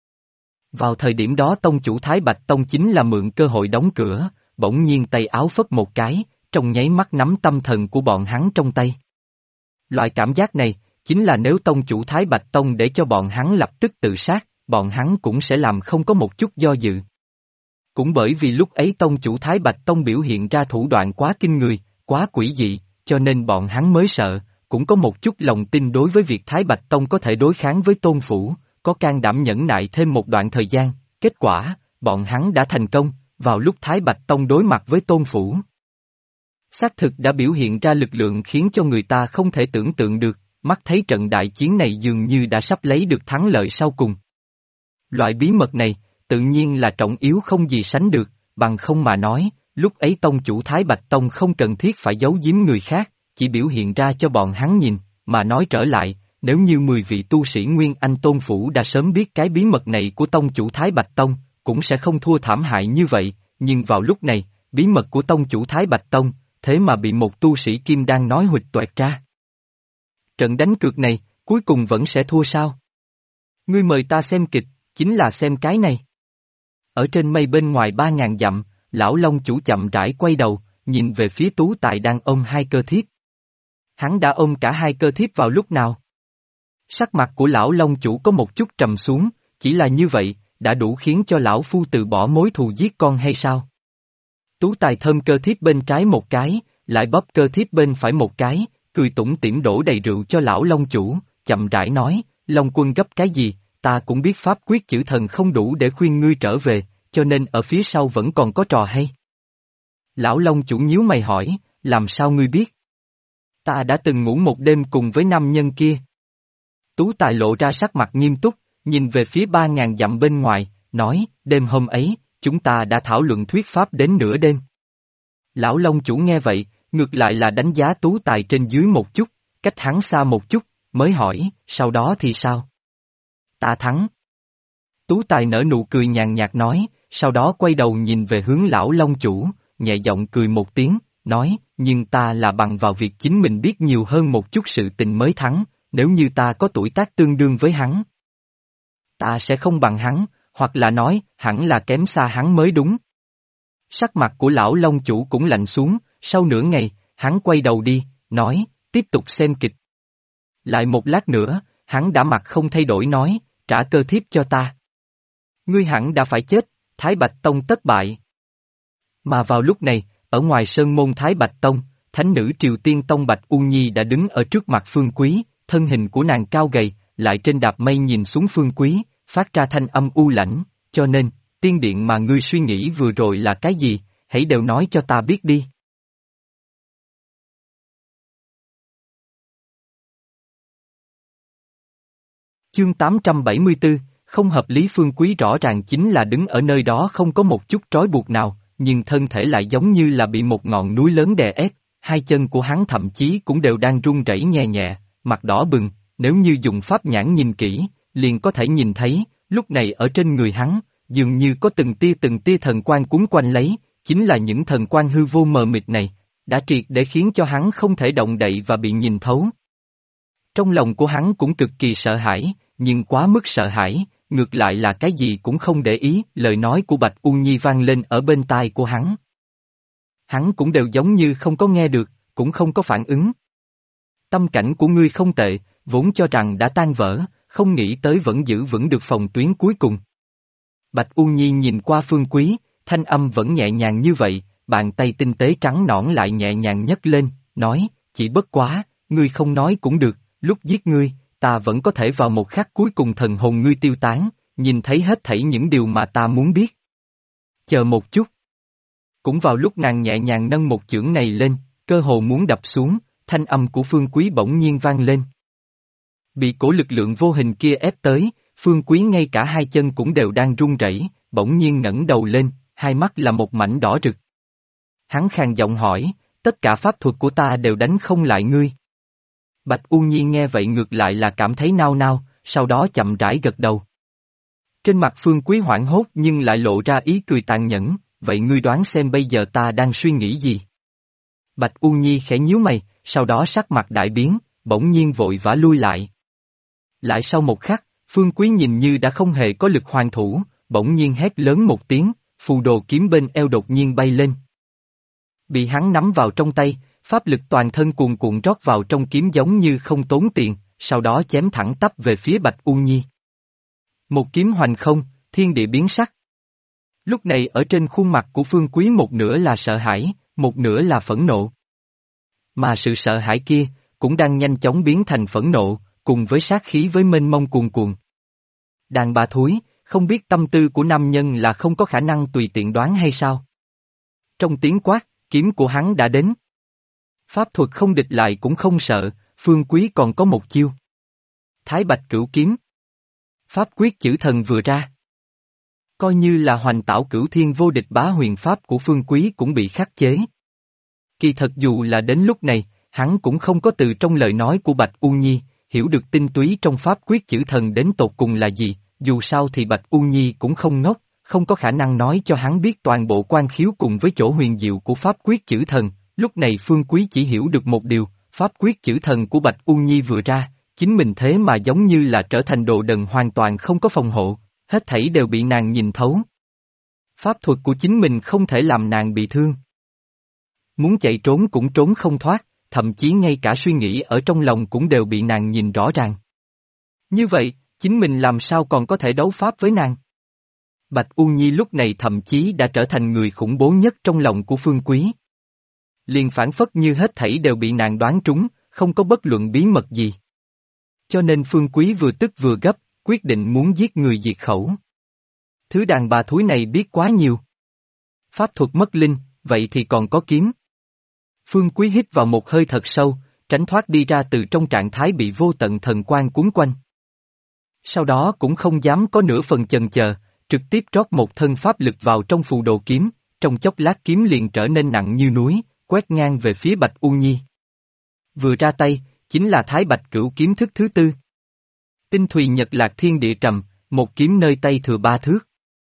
Vào thời điểm đó tông chủ Thái Bạch Tông chính là mượn cơ hội đóng cửa, bỗng nhiên tay áo phất một cái, trong nháy mắt nắm tâm thần của bọn hắn trong tay. Loại cảm giác này, chính là nếu tông chủ Thái Bạch Tông để cho bọn hắn lập tức tự sát, bọn hắn cũng sẽ làm không có một chút do dự. Cũng bởi vì lúc ấy tông chủ Thái Bạch Tông biểu hiện ra thủ đoạn quá kinh người, quá quỷ dị, cho nên bọn hắn mới sợ, cũng có một chút lòng tin đối với việc Thái Bạch Tông có thể đối kháng với Tôn Phủ, có can đảm nhẫn nại thêm một đoạn thời gian, kết quả, bọn hắn đã thành công, vào lúc Thái Bạch Tông đối mặt với Tôn Phủ. Xác thực đã biểu hiện ra lực lượng khiến cho người ta không thể tưởng tượng được, mắt thấy trận đại chiến này dường như đã sắp lấy được thắng lợi sau cùng. Loại bí mật này, tự nhiên là trọng yếu không gì sánh được, bằng không mà nói, lúc ấy tông chủ Thái Bạch Tông không cần thiết phải giấu giếm người khác, chỉ biểu hiện ra cho bọn hắn nhìn, mà nói trở lại, nếu như 10 vị tu sĩ Nguyên Anh Tôn Phủ đã sớm biết cái bí mật này của tông chủ Thái Bạch Tông, cũng sẽ không thua thảm hại như vậy, nhưng vào lúc này, bí mật của tông chủ Thái Bạch Tông, thế mà bị một tu sĩ Kim Đan nói huỵch toẹt ra. Trận đánh cược này, cuối cùng vẫn sẽ thua sao? Ngươi mời ta xem kịch, chính là xem cái này. Ở trên mây bên ngoài 3.000 dặm, lão Long chủ chậm rãi quay đầu, nhìn về phía Tú Tài đang ôm 2 cơ thiếp. Hắn đã ôm cả 2 cơ thiếp vào lúc nào? Sắc mặt của lão Long chủ có một chút trầm xuống, chỉ là như vậy, đã đủ khiến cho lão phu từ bỏ mối thù giết con hay sao? Tú Tài thơm cơ thiếp bên trái một cái, lại bóp cơ thiếp bên phải một cái, cười tủm tỉm đổ đầy rượu cho lão Long chủ, chậm rãi nói, Long quân gấp cái gì, ta cũng biết pháp quyết chữ thần không đủ để khuyên ngươi trở về, cho nên ở phía sau vẫn còn có trò hay. Lão Long chủ nhíu mày hỏi, làm sao ngươi biết? Ta đã từng ngủ một đêm cùng với nam nhân kia. Tú Tài lộ ra sắc mặt nghiêm túc, nhìn về phía 3.000 dặm bên ngoài, nói, đêm hôm ấy, chúng ta đã thảo luận thuyết pháp đến nửa đêm. Lão Long chủ nghe vậy, ngược lại là đánh giá Tú Tài trên dưới một chút, cách hắn xa một chút, mới hỏi, sau đó thì sao? Ta thắng. Tú Tài nở nụ cười nhàn nhạt nói, sau đó quay đầu nhìn về hướng lão Long chủ, nhẹ giọng cười một tiếng, nói, nhưng ta là bằng vào việc chính mình biết nhiều hơn một chút sự tình mới thắng, nếu như ta có tuổi tác tương đương với hắn. Ta sẽ không bằng hắn, hoặc là nói, hẳn là kém xa hắn mới đúng. Sắc mặt của lão Long chủ cũng lạnh xuống, sau nửa ngày, hắn quay đầu đi, nói, tiếp tục xem kịch. Lại một lát nữa, hắn đã mặt không thay đổi nói, trả cơ thiếp cho ta. Ngươi hẳn đã phải chết, Thái Bạch Tông tất bại. Mà vào lúc này, ở ngoài sơn môn Thái Bạch Tông, thánh nữ Triều Tiên Tông Bạch U Nhi đã đứng ở trước mặt Phương Quý, thân hình của nàng cao gầy, lại trên đạp mây nhìn xuống Phương Quý, phát ra thanh âm u lãnh, cho nên, tiên điện mà ngươi suy nghĩ vừa rồi là cái gì, hãy đều nói cho ta biết đi. Chương 874, không hợp lý. Phương Quý rõ ràng chính là đứng ở nơi đó không có một chút trói buộc nào, nhưng thân thể lại giống như là bị một ngọn núi lớn đè ép, hai chân của hắn thậm chí cũng đều đang run rẩy nhẹ nhẹ, mặt đỏ bừng, nếu như dùng pháp nhãn nhìn kỹ, liền có thể nhìn thấy, lúc này ở trên người hắn, dường như có từng tia thần quang cuốn quanh lấy, chính là những thần quang hư vô mờ mịt này, đã triệt để khiến cho hắn không thể động đậy và bị nhìn thấu. Trong lòng của hắn cũng cực kỳ sợ hãi, nhưng quá mức sợ hãi, ngược lại là cái gì cũng không để ý, lời nói của Bạch U Nhi vang lên ở bên tai của hắn. Hắn cũng đều giống như không có nghe được, cũng không có phản ứng. Tâm cảnh của ngươi không tệ, vốn cho rằng đã tan vỡ, không nghĩ tới vẫn giữ vững được phòng tuyến cuối cùng. Bạch U Nhi nhìn qua Phương Quý, thanh âm vẫn nhẹ nhàng như vậy, bàn tay tinh tế trắng nõn lại nhẹ nhàng nhấc lên, nói, chỉ bất quá, ngươi không nói cũng được, lúc giết ngươi, ta vẫn có thể vào một khắc cuối cùng thần hồn ngươi tiêu tán, nhìn thấy hết thảy những điều mà ta muốn biết. Chờ một chút. Cũng vào lúc nàng nhẹ nhàng nâng một chưởng này lên, cơ hồ muốn đập xuống, thanh âm của Phương Quý bỗng nhiên vang lên. Bị cổ lực lượng vô hình kia ép tới, Phương Quý ngay cả hai chân cũng đều đang run rẩy, bỗng nhiên ngẩng đầu lên, hai mắt là một mảnh đỏ rực. Hắn khàn giọng hỏi, tất cả pháp thuật của ta đều đánh không lại ngươi. Bạch U Nhi nghe vậy ngược lại là cảm thấy nao nao, sau đó chậm rãi gật đầu. Trên mặt Phương Quý hoảng hốt nhưng lại lộ ra ý cười tàn nhẫn, vậy ngươi đoán xem bây giờ ta đang suy nghĩ gì? Bạch U Nhi khẽ nhíu mày, sau đó sắc mặt đại biến, bỗng nhiên vội vã lui lại. Lại sau một khắc, Phương Quý nhìn như đã không hề có lực hoàn thủ, bỗng nhiên hét lớn một tiếng, phù đồ kiếm bên eo đột nhiên bay lên. Bị hắn nắm vào trong tay, pháp lực toàn thân cuồn cuộn rót vào trong kiếm giống như không tốn tiền, sau đó chém thẳng tắp về phía Bạch U Nhi. Một kiếm hoành không, thiên địa biến sắc. Lúc này ở trên khuôn mặt của Phương Quý một nửa là sợ hãi, một nửa là phẫn nộ. Mà sự sợ hãi kia, cũng đang nhanh chóng biến thành phẫn nộ, cùng với sát khí với mênh mông cuồn cuộn. Đàn bà thúi, không biết tâm tư của nam nhân là không có khả năng tùy tiện đoán hay sao? Trong tiếng quát, kiếm của hắn đã đến. Pháp thuật không địch lại cũng không sợ, Phương Quý còn có một chiêu. Thái Bạch Cửu Kiếm. Pháp quyết chữ thần vừa ra. Coi như là hoành tảo cửu thiên vô địch bá huyền pháp của Phương Quý cũng bị khắc chế. Kỳ thật dù là đến lúc này, hắn cũng không có từ trong lời nói của Bạch U Nhi, hiểu được tinh túy trong pháp quyết chữ thần đến tột cùng là gì, dù sao thì Bạch U Nhi cũng không ngốc, không có khả năng nói cho hắn biết toàn bộ quan khiếu cùng với chỗ huyền diệu của pháp quyết chữ thần. Lúc này Phương Quý chỉ hiểu được một điều, pháp quyết chữ thần của Bạch U Nhi vừa ra, chính mình thế mà giống như là trở thành đồ đần hoàn toàn không có phòng hộ, hết thảy đều bị nàng nhìn thấu. Pháp thuật của chính mình không thể làm nàng bị thương. Muốn chạy trốn cũng trốn không thoát, thậm chí ngay cả suy nghĩ ở trong lòng cũng đều bị nàng nhìn rõ ràng. Như vậy, chính mình làm sao còn có thể đấu pháp với nàng? Bạch U Nhi lúc này thậm chí đã trở thành người khủng bố nhất trong lòng của Phương Quý. Liền phản phất như hết thảy đều bị nàng đoán trúng, không có bất luận bí mật gì. Cho nên Phương Quý vừa tức vừa gấp, quyết định muốn giết người diệt khẩu. Thứ đàn bà thúi này biết quá nhiều. Pháp thuật mất linh, vậy thì còn có kiếm. Phương Quý hít vào một hơi thật sâu, tránh thoát đi ra từ trong trạng thái bị vô tận thần quang cuốn quanh. Sau đó cũng không dám có nửa phần chần chờ, trực tiếp rót một thân pháp lực vào trong phù đồ kiếm, trong chốc lát kiếm liền trở nên nặng như núi, quét ngang về phía Bạch U Nhi. Vừa ra tay, chính là Thái Bạch Cửu kiếm thức thứ tư. Tinh Thùy Nhật Lạc Thiên Địa Trầm, một kiếm nơi tay thừa 3 thước.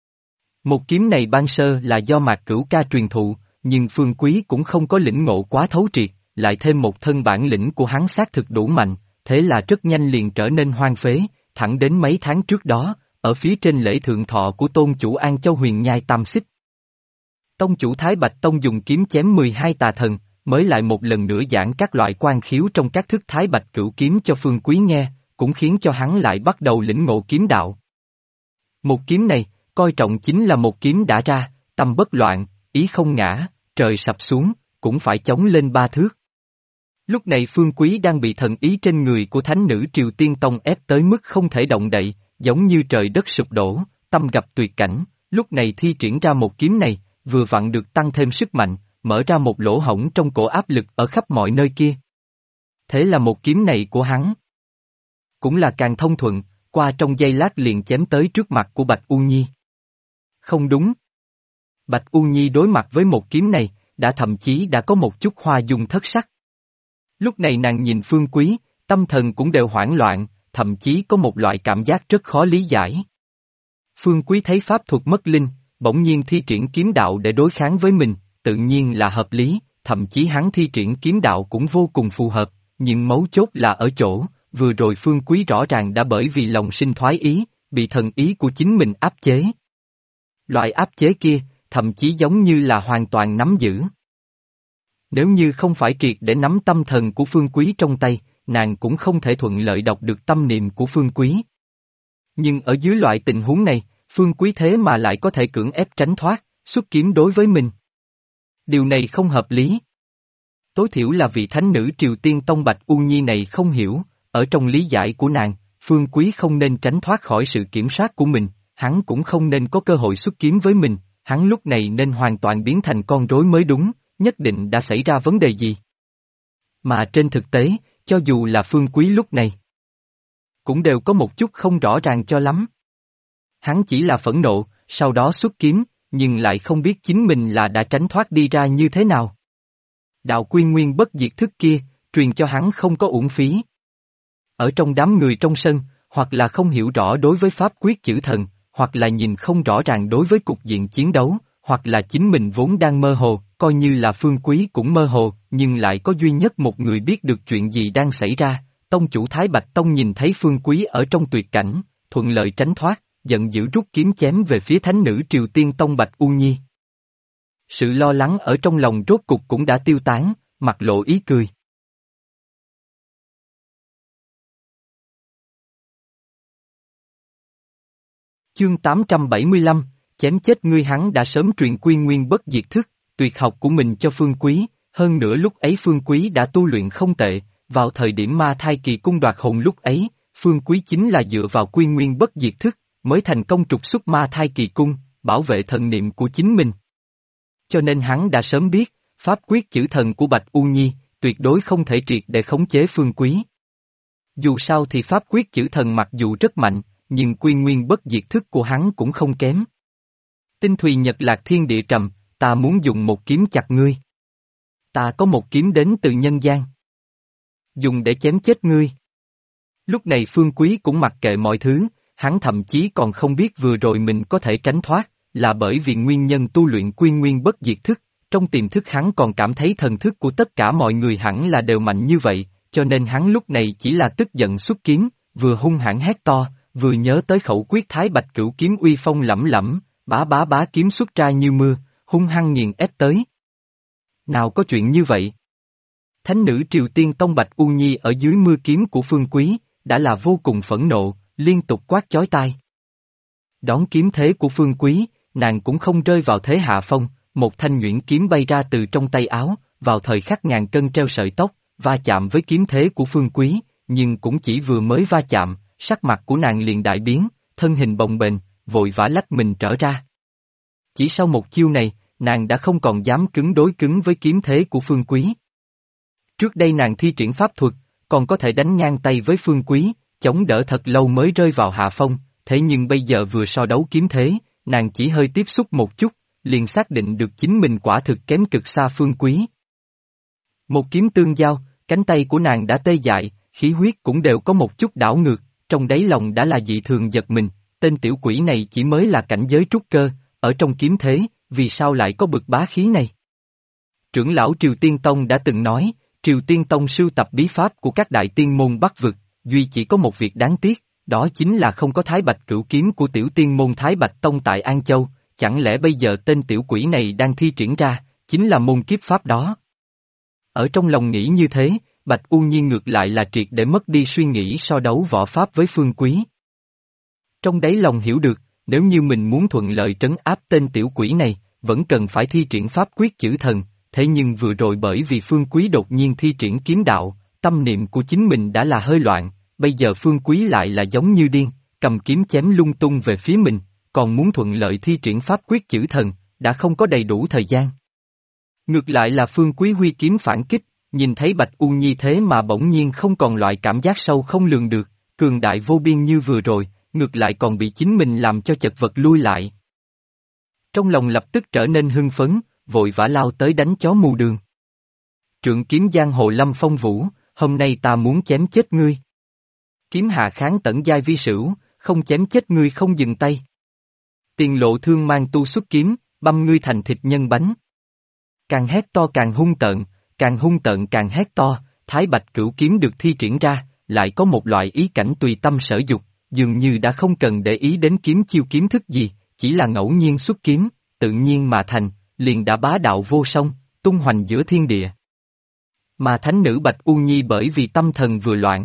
Một kiếm này ban sơ là do Mạc Cửu ca truyền thụ, nhưng Phương Quý cũng không có lĩnh ngộ quá thấu triệt, lại thêm một thân bản lĩnh của hắn xác thực đủ mạnh, thế là rất nhanh liền trở nên hoang phế, thẳng đến mấy tháng trước đó, ở phía trên lễ thượng thọ của tôn chủ An Châu Huyền Nhai Tam Xích. Tông chủ Thái Bạch Tông dùng kiếm chém 12 tà thần, mới lại một lần nữa giảng các loại quan khiếu trong các thức Thái Bạch Cửu kiếm cho Phương Quý nghe, cũng khiến cho hắn lại bắt đầu lĩnh ngộ kiếm đạo. Một kiếm này, coi trọng chính là một kiếm đã ra, tâm bất loạn, ý không ngã, trời sập xuống, cũng phải chống lên 3 thước. Lúc này Phương Quý đang bị thần ý trên người của thánh nữ Triều Tiên Tông ép tới mức không thể động đậy, giống như trời đất sụp đổ, tâm gặp tuyệt cảnh, lúc này thi triển ra một kiếm này, vừa vặn được tăng thêm sức mạnh, mở ra một lỗ hổng trong cổ áp lực ở khắp mọi nơi kia. Thế là một kiếm này của hắn cũng là càng thông thuận, qua trong giây lát liền chém tới trước mặt của Bạch U Nhi. Không đúng. Bạch U Nhi đối mặt với một kiếm này, thậm chí đã có một chút hoa dung thất sắc. Lúc này nàng nhìn Phương Quý, tâm thần cũng đều hoảng loạn, thậm chí có một loại cảm giác rất khó lý giải. Phương Quý thấy pháp thuật mất linh, bỗng nhiên thi triển kiếm đạo để đối kháng với mình, tự nhiên là hợp lý, thậm chí hắn thi triển kiếm đạo cũng vô cùng phù hợp, nhưng mấu chốt là ở chỗ, vừa rồi Phương Quý rõ ràng đã bởi vì lòng sinh thoái ý, bị thần ý của chính mình áp chế. Loại áp chế kia, thậm chí giống như là hoàn toàn nắm giữ. Nếu như không phải triệt để nắm tâm thần của Phương Quý trong tay, nàng cũng không thể thuận lợi đọc được tâm niệm của Phương Quý. Nhưng ở dưới loại tình huống này, Phương Quý thế mà lại có thể cưỡng ép tránh thoát, xuất kiếm đối với mình. Điều này không hợp lý. Tối thiểu là vị thánh nữ Triều Tiên Tông Bạch U Nhi này không hiểu, ở trong lý giải của nàng, Phương Quý không nên tránh thoát khỏi sự kiểm soát của mình, hắn cũng không nên có cơ hội xuất kiếm với mình, hắn lúc này nên hoàn toàn biến thành con rối mới đúng, nhất định đã xảy ra vấn đề gì. Mà trên thực tế, cho dù là Phương Quý lúc này, cũng đều có một chút không rõ ràng cho lắm. Hắn chỉ là phẫn nộ, sau đó xuất kiếm, nhưng lại không biết chính mình là đã tránh thoát đi ra như thế nào. Đạo quy nguyên bất diệt thức kia, truyền cho hắn không có uổng phí. Ở trong đám người trong sân, hoặc là không hiểu rõ đối với pháp quyết chữ thần, hoặc là nhìn không rõ ràng đối với cục diện chiến đấu, hoặc là chính mình vốn đang mơ hồ, coi như là Phương Quý cũng mơ hồ, nhưng lại có duy nhất một người biết được chuyện gì đang xảy ra. Tông chủ Thái Bạch Tông nhìn thấy Phương Quý ở trong tuyệt cảnh, thuận lợi tránh thoát, giận dữ rút kiếm chém về phía thánh nữ Triều Tiên Tông Bạch U Nhi. Sự lo lắng ở trong lòng rốt cục cũng đã tiêu tán, mặt lộ ý cười. Chương 875, chém chết ngươi. Hắn đã sớm truyền quy nguyên bất diệt thức, tuyệt học của mình cho Phương Quý, hơn nữa lúc ấy Phương Quý đã tu luyện không tệ, vào thời điểm ma thai kỳ cung đoạt hồn lúc ấy, Phương Quý chính là dựa vào quy nguyên bất diệt thức, mới thành công trục xuất ma thai kỳ cung, bảo vệ thần niệm của chính mình. Cho nên hắn đã sớm biết, pháp quyết chữ thần của Bạch U Nhi, tuyệt đối không thể triệt để khống chế Phương Quý. Dù sao thì pháp quyết chữ thần mặc dù rất mạnh, nhưng quy nguyên bất diệt thức của hắn cũng không kém. Tinh Thùy Nhật Lạc Thiên Địa Trầm, ta muốn dùng một kiếm chặt ngươi. Ta có một kiếm đến từ nhân gian. Dùng để chém chết ngươi. Lúc này Phương Quý cũng mặc kệ mọi thứ, hắn thậm chí còn không biết vừa rồi mình có thể tránh thoát, là bởi vì nguyên nhân tu luyện quy nguyên bất diệt thức, trong tiềm thức hắn còn cảm thấy thần thức của tất cả mọi người hẳn là đều mạnh như vậy, cho nên hắn lúc này chỉ là tức giận xuất kiếm, vừa hung hãn hét to, vừa nhớ tới khẩu quyết Thái Bạch Cửu kiếm uy phong lẫm lẫm, bá bá bá kiếm xuất ra như mưa, hung hăng nghiền ép tới. Nào có chuyện như vậy? Thánh nữ Triều Tiên Tông Bạch U Nhi ở dưới mưa kiếm của Phương Quý, đã là vô cùng phẫn nộ, liên tục quát chói tai. Đón kiếm thế của Phương Quý, nàng cũng không rơi vào thế hạ phong, một thanh nhuyễn kiếm bay ra từ trong tay áo, vào thời khắc ngàn cân treo sợi tóc, va chạm với kiếm thế của Phương Quý, nhưng cũng chỉ vừa mới va chạm, sắc mặt của nàng liền đại biến, thân hình bồng bềnh, vội vã lách mình trở ra. Chỉ sau một chiêu này, nàng đã không còn dám cứng đối cứng với kiếm thế của Phương Quý. Trước đây nàng thi triển pháp thuật, còn có thể đánh ngang tay với Phương Quý, chống đỡ thật lâu mới rơi vào hạ phong, thế nhưng bây giờ vừa so đấu kiếm thế, nàng chỉ hơi tiếp xúc một chút, liền xác định được chính mình quả thực kém cực xa Phương Quý. Một kiếm tương giao, cánh tay của nàng đã tê dại, khí huyết cũng đều có một chút đảo ngược, trong đáy lòng đã là dị thường giật mình, tên tiểu quỷ này chỉ mới là cảnh giới trúc cơ, ở trong kiếm thế, vì sao lại có bực bá khí này? Trưởng lão Triều Tiên Tông đã từng nói, Triều Tiên Tông sưu tập bí pháp của các đại tiên môn Bắc vực, duy chỉ có một việc đáng tiếc, đó chính là không có Thái Bạch Cửu kiếm của tiểu tiên môn Thái Bạch Tông tại An Châu, chẳng lẽ bây giờ tên tiểu quỷ này đang thi triển ra, chính là môn kiếp pháp đó? Ở trong lòng nghĩ như thế, Bạch U Nhiên ngược lại là triệt để mất đi suy nghĩ so đấu võ pháp với Phương Quý. Trong đáy lòng hiểu được, nếu như mình muốn thuận lợi trấn áp tên tiểu quỷ này, vẫn cần phải thi triển pháp quyết chữ thần, thế nhưng vừa rồi bởi vì Phương Quý đột nhiên thi triển kiếm đạo, tâm niệm của chính mình đã là hơi loạn, bây giờ Phương Quý lại là giống như điên, cầm kiếm chém lung tung về phía mình, còn muốn thuận lợi thi triển pháp quyết chữ thần, đã không có đầy đủ thời gian. Ngược lại là Phương Quý huy kiếm phản kích, nhìn thấy Bạch U Nhi thế mà bỗng nhiên không còn loại cảm giác sâu không lường được, cường đại vô biên như vừa rồi, ngược lại còn bị chính mình làm cho chật vật lui lại. Trong lòng lập tức trở nên hưng phấn, vội vã lao tới đánh chó mù đường. Trượng kiếm giang hồ Lâm Phong Vũ, hôm nay ta muốn chém chết ngươi. Kiếm hạ kháng tẩn giai vi sửu, không chém chết ngươi không dừng tay. Tiền lộ thương mang tu xuất kiếm, băm ngươi thành thịt nhân bánh. Càng hét to càng hung tợn càng hét to, Thái Bạch Cửu kiếm được thi triển ra, lại có một loại ý cảnh tùy tâm sở dục, dường như đã không cần để ý đến kiếm chiêu kiếm thức gì, chỉ là ngẫu nhiên xuất kiếm, tự nhiên mà thành, liền đã bá đạo vô song, tung hoành giữa thiên địa. Mà thánh nữ Bạch U Nhi bởi vì tâm thần vừa loạn,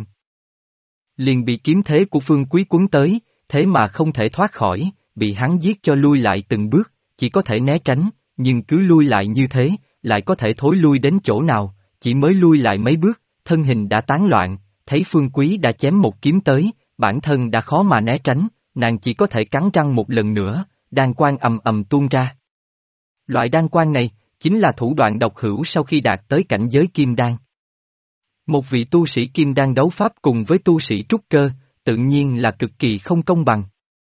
liền bị kiếm thế của Phương Quý cuốn tới, thế mà không thể thoát khỏi, bị hắn giết cho lui lại từng bước, chỉ có thể né tránh, nhưng cứ lui lại như thế, lại có thể thối lui đến chỗ nào, chỉ mới lui lại mấy bước, thân hình đã tán loạn, thấy Phương Quý đã chém một kiếm tới, bản thân đã khó mà né tránh, nàng chỉ có thể cắn răng một lần nữa, đan quang ầm ầm tuôn ra. Loại đan quang này, chính là thủ đoạn độc hữu sau khi đạt tới cảnh giới kim đan. Một vị tu sĩ kim đan đấu pháp cùng với tu sĩ trúc cơ, tự nhiên là cực kỳ không công bằng.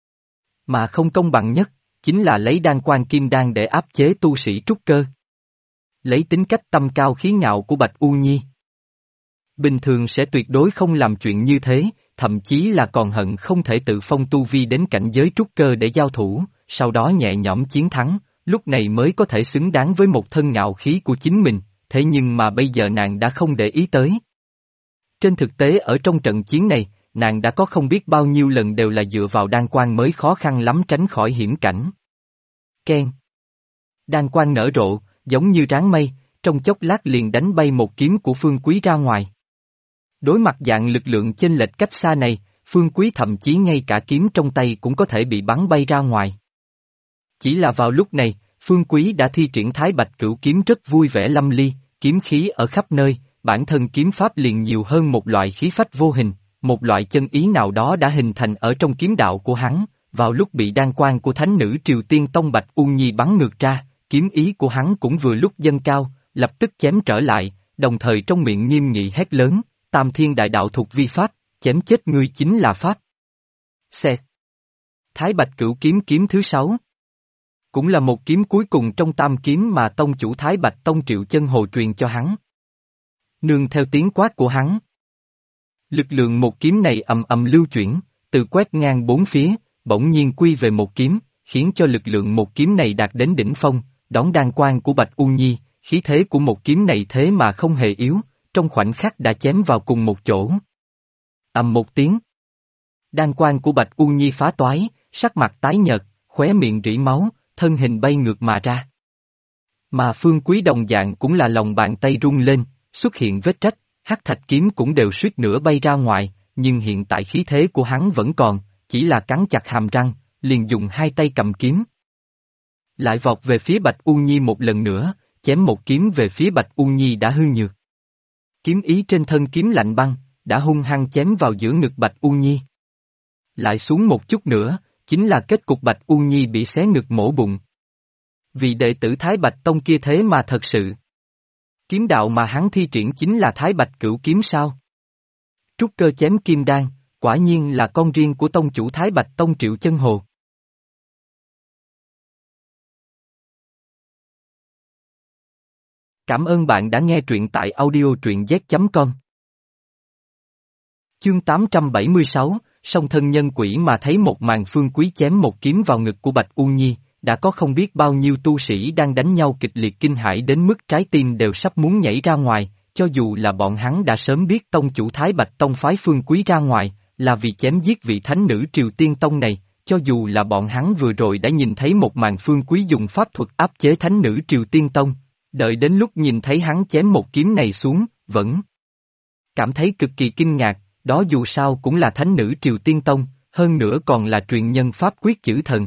Mà không công bằng nhất, chính là lấy đan quang kim đan để áp chế tu sĩ trúc cơ. Lấy tính cách tâm cao khí ngạo của Bạch U Nhi, bình thường sẽ tuyệt đối không làm chuyện như thế, thậm chí là còn hận không thể tự phong tu vi đến cảnh giới trúc cơ để giao thủ, sau đó nhẹ nhõm chiến thắng, lúc này mới có thể xứng đáng với một thân ngạo khí của chính mình, thế nhưng mà bây giờ nàng đã không để ý tới. Trên thực tế ở trong trận chiến này, nàng đã có không biết bao nhiêu lần đều là dựa vào đan quang mới khó khăn lắm tránh khỏi hiểm cảnh. Ken. Đan quang nở rộ, giống như ráng mây, trong chốc lát liền đánh bay một kiếm của Phương Quý ra ngoài. Đối mặt dạng lực lượng chênh lệch cách xa này, Phương Quý thậm chí ngay cả kiếm trong tay cũng có thể bị bắn bay ra ngoài. Chỉ là vào lúc này, Phương Quý đã thi triển Thái Bạch Cửu kiếm rất vui vẻ lâm ly, kiếm khí ở khắp nơi, bản thân kiếm pháp liền nhiều hơn một loại khí phách vô hình, một loại chân ý nào đó đã hình thành ở trong kiếm đạo của hắn, vào lúc bị đan quang của thánh nữ Triều Tiên Tông Bạch U Nhi bắn ngược ra, kiếm ý của hắn cũng vừa lúc dâng cao, lập tức chém trở lại, đồng thời trong miệng nghiêm nghị hét lớn, Tam Thiên Đại Đạo thuộc vi pháp, chém chết ngươi chính là pháp. Xẹt. Thái Bạch Cửu kiếm kiếm thứ 6. Cũng là một kiếm cuối cùng trong tam kiếm mà tông chủ Thái Bạch Tông Triệu Chân Hồ truyền cho hắn. Nương theo tiếng quát của hắn, lực lượng một kiếm này ầm ầm lưu chuyển, từ quét ngang bốn phía, bỗng nhiên quy về một kiếm, khiến cho lực lượng một kiếm này đạt đến đỉnh phong, đón đan quang của Bạch U Nhi, khí thế của một kiếm này thế mà không hề yếu, trong khoảnh khắc đã chém vào cùng một chỗ. Ầm một tiếng. Đan quang của Bạch U Nhi phá toái, sắc mặt tái nhợt, khóe miệng rỉ máu, thân hình bay ngược mà ra. Mà Phương Quý đồng dạng cũng là lòng bàn tay rung lên, xuất hiện vết rách, hắc thạch kiếm cũng đều suýt nữa bay ra ngoài, nhưng hiện tại khí thế của hắn vẫn còn, chỉ là cắn chặt hàm răng, liền dùng hai tay cầm kiếm. Lại vọt về phía Bạch U Nhi một lần nữa, chém một kiếm về phía Bạch U Nhi đã hư nhược. Kiếm ý trên thân kiếm lạnh băng, đã hung hăng chém vào giữa ngực Bạch U Nhi. Lại xuống một chút nữa, chính là kết cục Bạch U Nhi bị xé ngực mổ bụng. Vì đệ tử Thái Bạch Tông kia thế mà thật sự Kiếm đạo mà hắn thi triển chính là Thái Bạch Cửu Kiếm sao? Trúc Cơ chém kim đan, quả nhiên là con riêng của tông chủ Thái Bạch Tông Triệu Chân Hồ. Cảm ơn bạn đã nghe truyện tại audio truyện z.com. Chương 876, song thân nhân quỷ mà thấy một màn Phương Quý chém một kiếm vào ngực của Bạch U Nhi, đã có không biết bao nhiêu tu sĩ đang đánh nhau kịch liệt kinh hãi đến mức trái tim đều sắp muốn nhảy ra ngoài, cho dù là bọn hắn đã sớm biết tông chủ Thái Bạch Tông phái Phương Quý ra ngoài, là vì chém giết vị thánh nữ Triều Tiên Tông này, cho dù là bọn hắn vừa rồi đã nhìn thấy một màn Phương Quý dùng pháp thuật áp chế thánh nữ Triều Tiên Tông, đợi đến lúc nhìn thấy hắn chém một kiếm này xuống, vẫn cảm thấy cực kỳ kinh ngạc, đó dù sao cũng là thánh nữ Triều Tiên Tông, hơn nữa còn là truyền nhân pháp quyết chữ thần.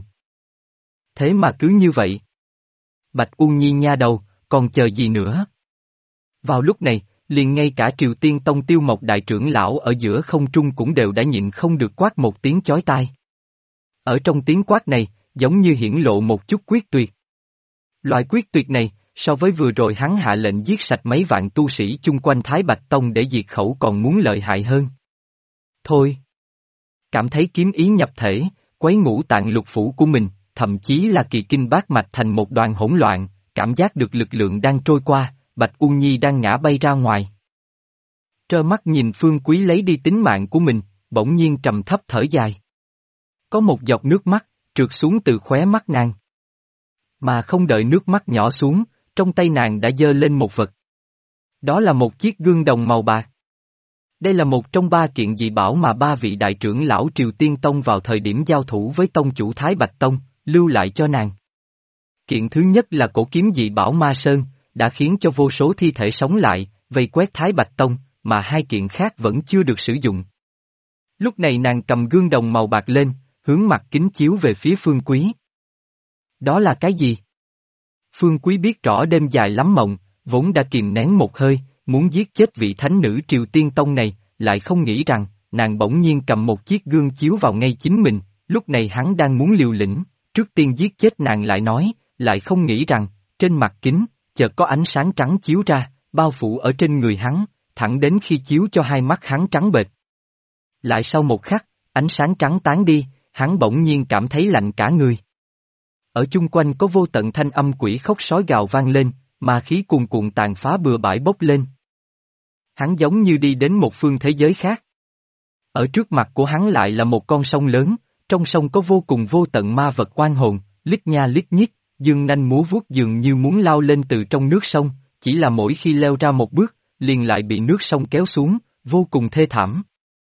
Thế mà cứ như vậy. Bạch U Nhi nha đầu, còn chờ gì nữa? Vào lúc này, liền ngay cả Triều Tiên Tông Tiêu Mộc đại trưởng lão ở giữa không trung cũng đều đã nhịn không được quát một tiếng chói tai. Ở trong tiếng quát này, giống như hiển lộ một chút quyết tuyệt. Loại quyết tuyệt này, so với vừa rồi hắn hạ lệnh giết sạch mấy vạn tu sĩ chung quanh Thái Bạch Tông để diệt khẩu còn muốn lợi hại hơn. Thôi! Cảm thấy kiếm ý nhập thể, quấy ngũ tạng lục phủ của mình, thậm chí là kỳ kinh bát mạch thành một đoàn hỗn loạn, cảm giác được lực lượng đang trôi qua, Bạch U Nhi đang ngã bay ra ngoài. Trơ mắt nhìn Phương Quý lấy đi tính mạng của mình, bỗng nhiên trầm thấp thở dài. Có một giọt nước mắt, trượt xuống từ khóe mắt nàng. Mà không đợi nước mắt nhỏ xuống, trong tay nàng đã giơ lên một vật. Đó là một chiếc gương đồng màu bạc. Đây là một trong ba kiện dị bảo mà ba vị đại trưởng lão Triều Tiên Tông vào thời điểm giao thủ với tông chủ Thái Bạch Tông, lưu lại cho nàng. Kiện thứ nhất là cổ kiếm dị bảo Ma Sơn, đã khiến cho vô số thi thể sống lại, vây quét Thái Bạch Tông, mà hai kiện khác vẫn chưa được sử dụng. Lúc này nàng cầm gương đồng màu bạc lên, hướng mặt kính chiếu về phía Phương Quý. Đó là cái gì? Phương Quý biết rõ đêm dài lắm mộng, vốn đã kìm nén một hơi, muốn giết chết vị thánh nữ Triều Tiên Tông này, lại không nghĩ rằng, nàng bỗng nhiên cầm một chiếc gương chiếu vào ngay chính mình, lúc này hắn đang muốn liều lĩnh, trước tiên giết chết nàng lại nói, lại không nghĩ rằng, trên mặt kính, chợt có ánh sáng trắng chiếu ra, bao phủ ở trên người hắn, thẳng đến khi chiếu cho hai mắt hắn trắng bệch. Lại sau một khắc, ánh sáng trắng tán đi, hắn bỗng nhiên cảm thấy lạnh cả người. Ở chung quanh có vô tận thanh âm quỷ khóc sói gào vang lên, mà khí cuồn cuộn tàn phá bừa bãi bốc lên. Hắn giống như đi đến một phương thế giới khác. Ở trước mặt của hắn lại là một con sông lớn, trong sông có vô cùng vô tận ma vật oan hồn, lít nha lít nhít, dương nanh múa vuốt dường như muốn lao lên từ trong nước sông, chỉ là mỗi khi leo ra một bước, liền lại bị nước sông kéo xuống, vô cùng thê thảm.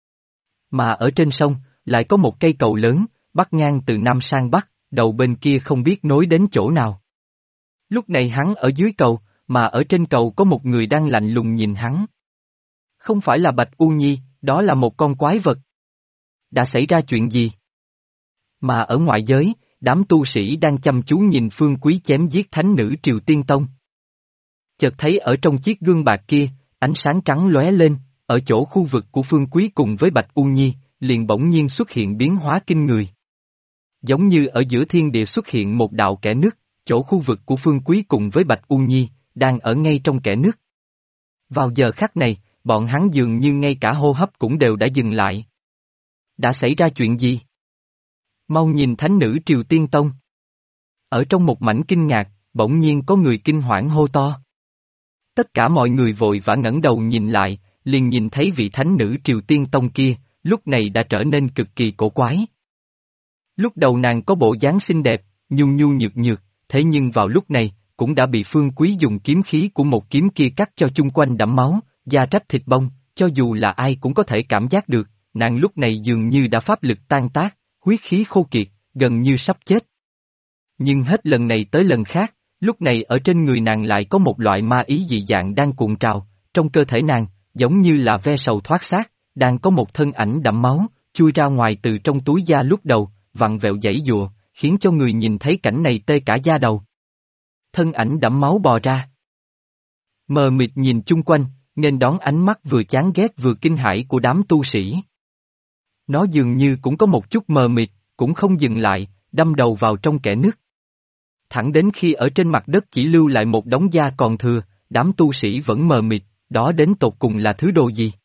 Mà ở trên sông, lại có một cây cầu lớn, bắc ngang từ nam sang bắc, đầu bên kia không biết nối đến chỗ nào. Lúc này hắn ở dưới cầu, mà ở trên cầu có một người đang lạnh lùng nhìn hắn. Không phải là Bạch U Nhi, đó là một con quái vật. Đã xảy ra chuyện gì? Mà ở ngoại giới, đám tu sĩ đang chăm chú nhìn Phương Quý chém giết thánh nữ Triều Tiên Tông. Chợt thấy ở trong chiếc gương bạc kia, ánh sáng trắng lóe lên, ở chỗ khu vực của Phương Quý cùng với Bạch U Nhi, liền bỗng nhiên xuất hiện biến hóa kinh người. Giống như ở giữa thiên địa xuất hiện một đạo kẽ nứt, chỗ khu vực của Phương Quý cùng với Bạch U Nhi, đang ở ngay trong kẽ nứt. Vào giờ khắc này, bọn hắn dường như ngay cả hô hấp cũng đều đã dừng lại. Đã xảy ra chuyện gì? Mau nhìn thánh nữ Triều Tiên Tông. Ở trong một mảnh kinh ngạc, bỗng nhiên có người kinh hoảng hô to. Tất cả mọi người vội vã ngẩng đầu nhìn lại, liền nhìn thấy vị thánh nữ Triều Tiên Tông kia, lúc này đã trở nên cực kỳ cổ quái. Lúc đầu nàng có bộ dáng xinh đẹp, nhu nhu nhược nhược, thế nhưng vào lúc này, cũng đã bị Phương Quý dùng kiếm khí của một kiếm kia cắt cho chung quanh đẫm máu, da rách thịt bong, cho dù là ai cũng có thể cảm giác được, nàng lúc này dường như đã pháp lực tan tác, huyết khí khô kiệt, gần như sắp chết. Nhưng hết lần này tới lần khác, lúc này ở trên người nàng lại có một loại ma ý dị dạng đang cuộn trào, trong cơ thể nàng, giống như là ve sầu thoát xác, đang có một thân ảnh đẫm máu, chui ra ngoài từ trong túi da lúc đầu, vặn vẹo giãy giụa, khiến cho người nhìn thấy cảnh này tê cả da đầu. Thân ảnh đẫm máu bò ra. Mờ mịt nhìn chung quanh, nên đón ánh mắt vừa chán ghét vừa kinh hãi của đám tu sĩ. Nó dường như cũng có một chút mờ mịt, cũng không dừng lại, đâm đầu vào trong kẽ nước. Thẳng đến khi ở trên mặt đất chỉ lưu lại một đống da còn thừa, đám tu sĩ vẫn mờ mịt, đó đến tột cùng là thứ đồ gì?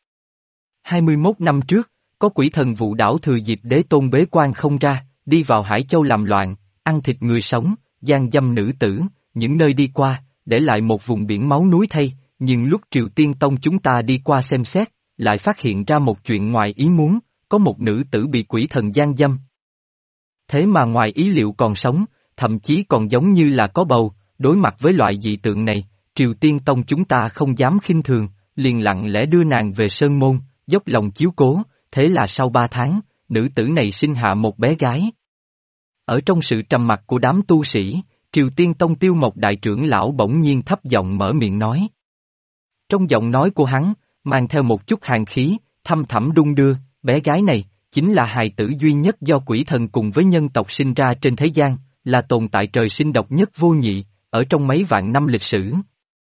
21 năm trước, có quỷ thần vụ đảo thừa dịp Đế Tôn bế quan không ra, đi vào Hải Châu làm loạn, ăn thịt người sống, gian dâm nữ tử, những nơi đi qua, để lại một vùng biển máu núi thây, nhưng lúc Triều Tiên Tông chúng ta đi qua xem xét, lại phát hiện ra một chuyện ngoài ý muốn, có một nữ tử bị quỷ thần gian dâm. Thế mà ngoài ý liệu còn sống, thậm chí còn giống như là có bầu, đối mặt với loại dị tượng này, Triều Tiên Tông chúng ta không dám khinh thường, liền lặng lẽ đưa nàng về Sơn Môn, dốc lòng chiếu cố, thế là sau 3 tháng, nữ tử này sinh hạ một bé gái. Ở trong sự trầm mặc của đám tu sĩ, Triều Tiên Tông Tiêu Mộc đại trưởng lão bỗng nhiên thấp giọng mở miệng nói. Trong giọng nói của hắn, mang theo một chút hàn khí, thâm thẳm đung đưa, bé gái này, chính là hài tử duy nhất do quỷ thần cùng với nhân tộc sinh ra trên thế gian, là tồn tại trời sinh độc nhất vô nhị, ở trong mấy vạn năm lịch sử.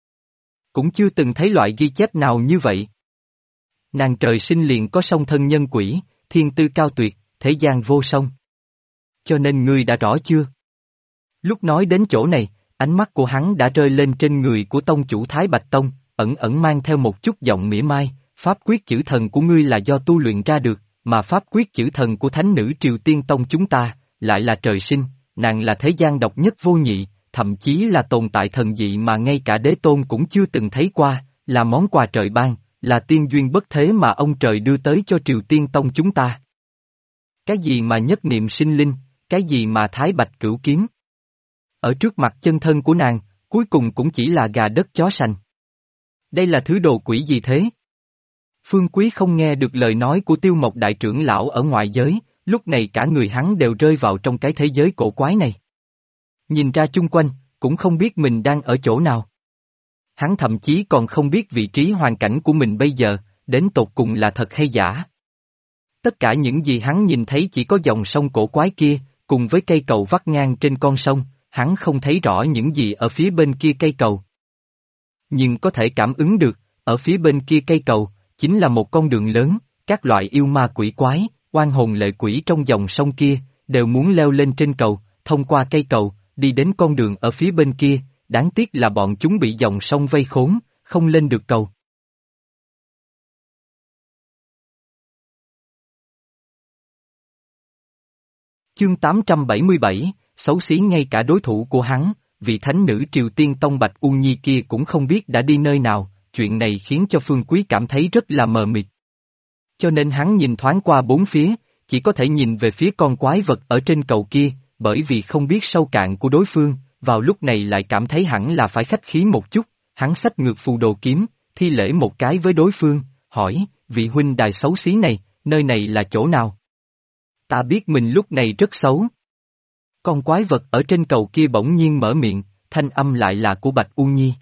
Cũng chưa từng thấy loại ghi chép nào như vậy. Nàng trời sinh liền có song thân nhân quỷ, thiên tư cao tuyệt, thế gian vô song. Cho nên ngươi đã rõ chưa? Lúc nói đến chỗ này, ánh mắt của hắn đã rơi lên trên người của tông chủ Thái Bạch Tông, ẩn ẩn mang theo một chút giọng mỉa mai, pháp quyết chữ thần của ngươi là do tu luyện ra được, mà pháp quyết chữ thần của thánh nữ Triều Tiên Tông chúng ta, lại là trời sinh, nàng là thế gian độc nhất vô nhị, thậm chí là tồn tại thần dị mà ngay cả Đế Tôn cũng chưa từng thấy qua, là món quà trời ban, là tiên duyên bất thế mà ông trời đưa tới cho Triều Tiên Tông chúng ta. Cái gì mà nhất niệm sinh linh, cái gì mà Thái Bạch cửu kiếm. Ở trước mặt chân thân của nàng, cuối cùng cũng chỉ là gà đất chó sành. Đây là thứ đồ quỷ gì thế? Phương Quý không nghe được lời nói của Tiêu Mộc đại trưởng lão ở ngoại giới, lúc này cả người hắn đều rơi vào trong cái thế giới cổ quái này. Nhìn ra chung quanh, cũng không biết mình đang ở chỗ nào. Hắn thậm chí còn không biết vị trí hoàn cảnh của mình bây giờ, đến tột cùng là thật hay giả. Tất cả những gì hắn nhìn thấy chỉ có dòng sông cổ quái kia, cùng với cây cầu vắt ngang trên con sông, hắn không thấy rõ những gì ở phía bên kia cây cầu. Nhưng có thể cảm ứng được, ở phía bên kia cây cầu, chính là một con đường lớn, các loại yêu ma quỷ quái, oan hồn lệ quỷ trong dòng sông kia, đều muốn leo lên trên cầu, thông qua cây cầu, đi đến con đường ở phía bên kia, đáng tiếc là bọn chúng bị dòng sông vây khốn, không lên được cầu. Chương 877, xấu xí ngay cả đối thủ của hắn, vị thánh nữ Triều Tiên Tông Bạch U Nhi kia cũng không biết đã đi nơi nào, chuyện này khiến cho Phương Quý cảm thấy rất là mờ mịt. Cho nên hắn nhìn thoáng qua bốn phía, chỉ có thể nhìn về phía con quái vật ở trên cầu kia, bởi vì không biết sâu cạn của đối phương, vào lúc này lại cảm thấy hẳn là phải khách khí một chút, hắn xách ngược phù đồ kiếm, thi lễ một cái với đối phương, hỏi, vị huynh đài xấu xí này, nơi này là chỗ nào? Ta biết mình lúc này rất xấu. Con quái vật ở trên cầu kia bỗng nhiên mở miệng, thanh âm lại là của Bạch U Nhi.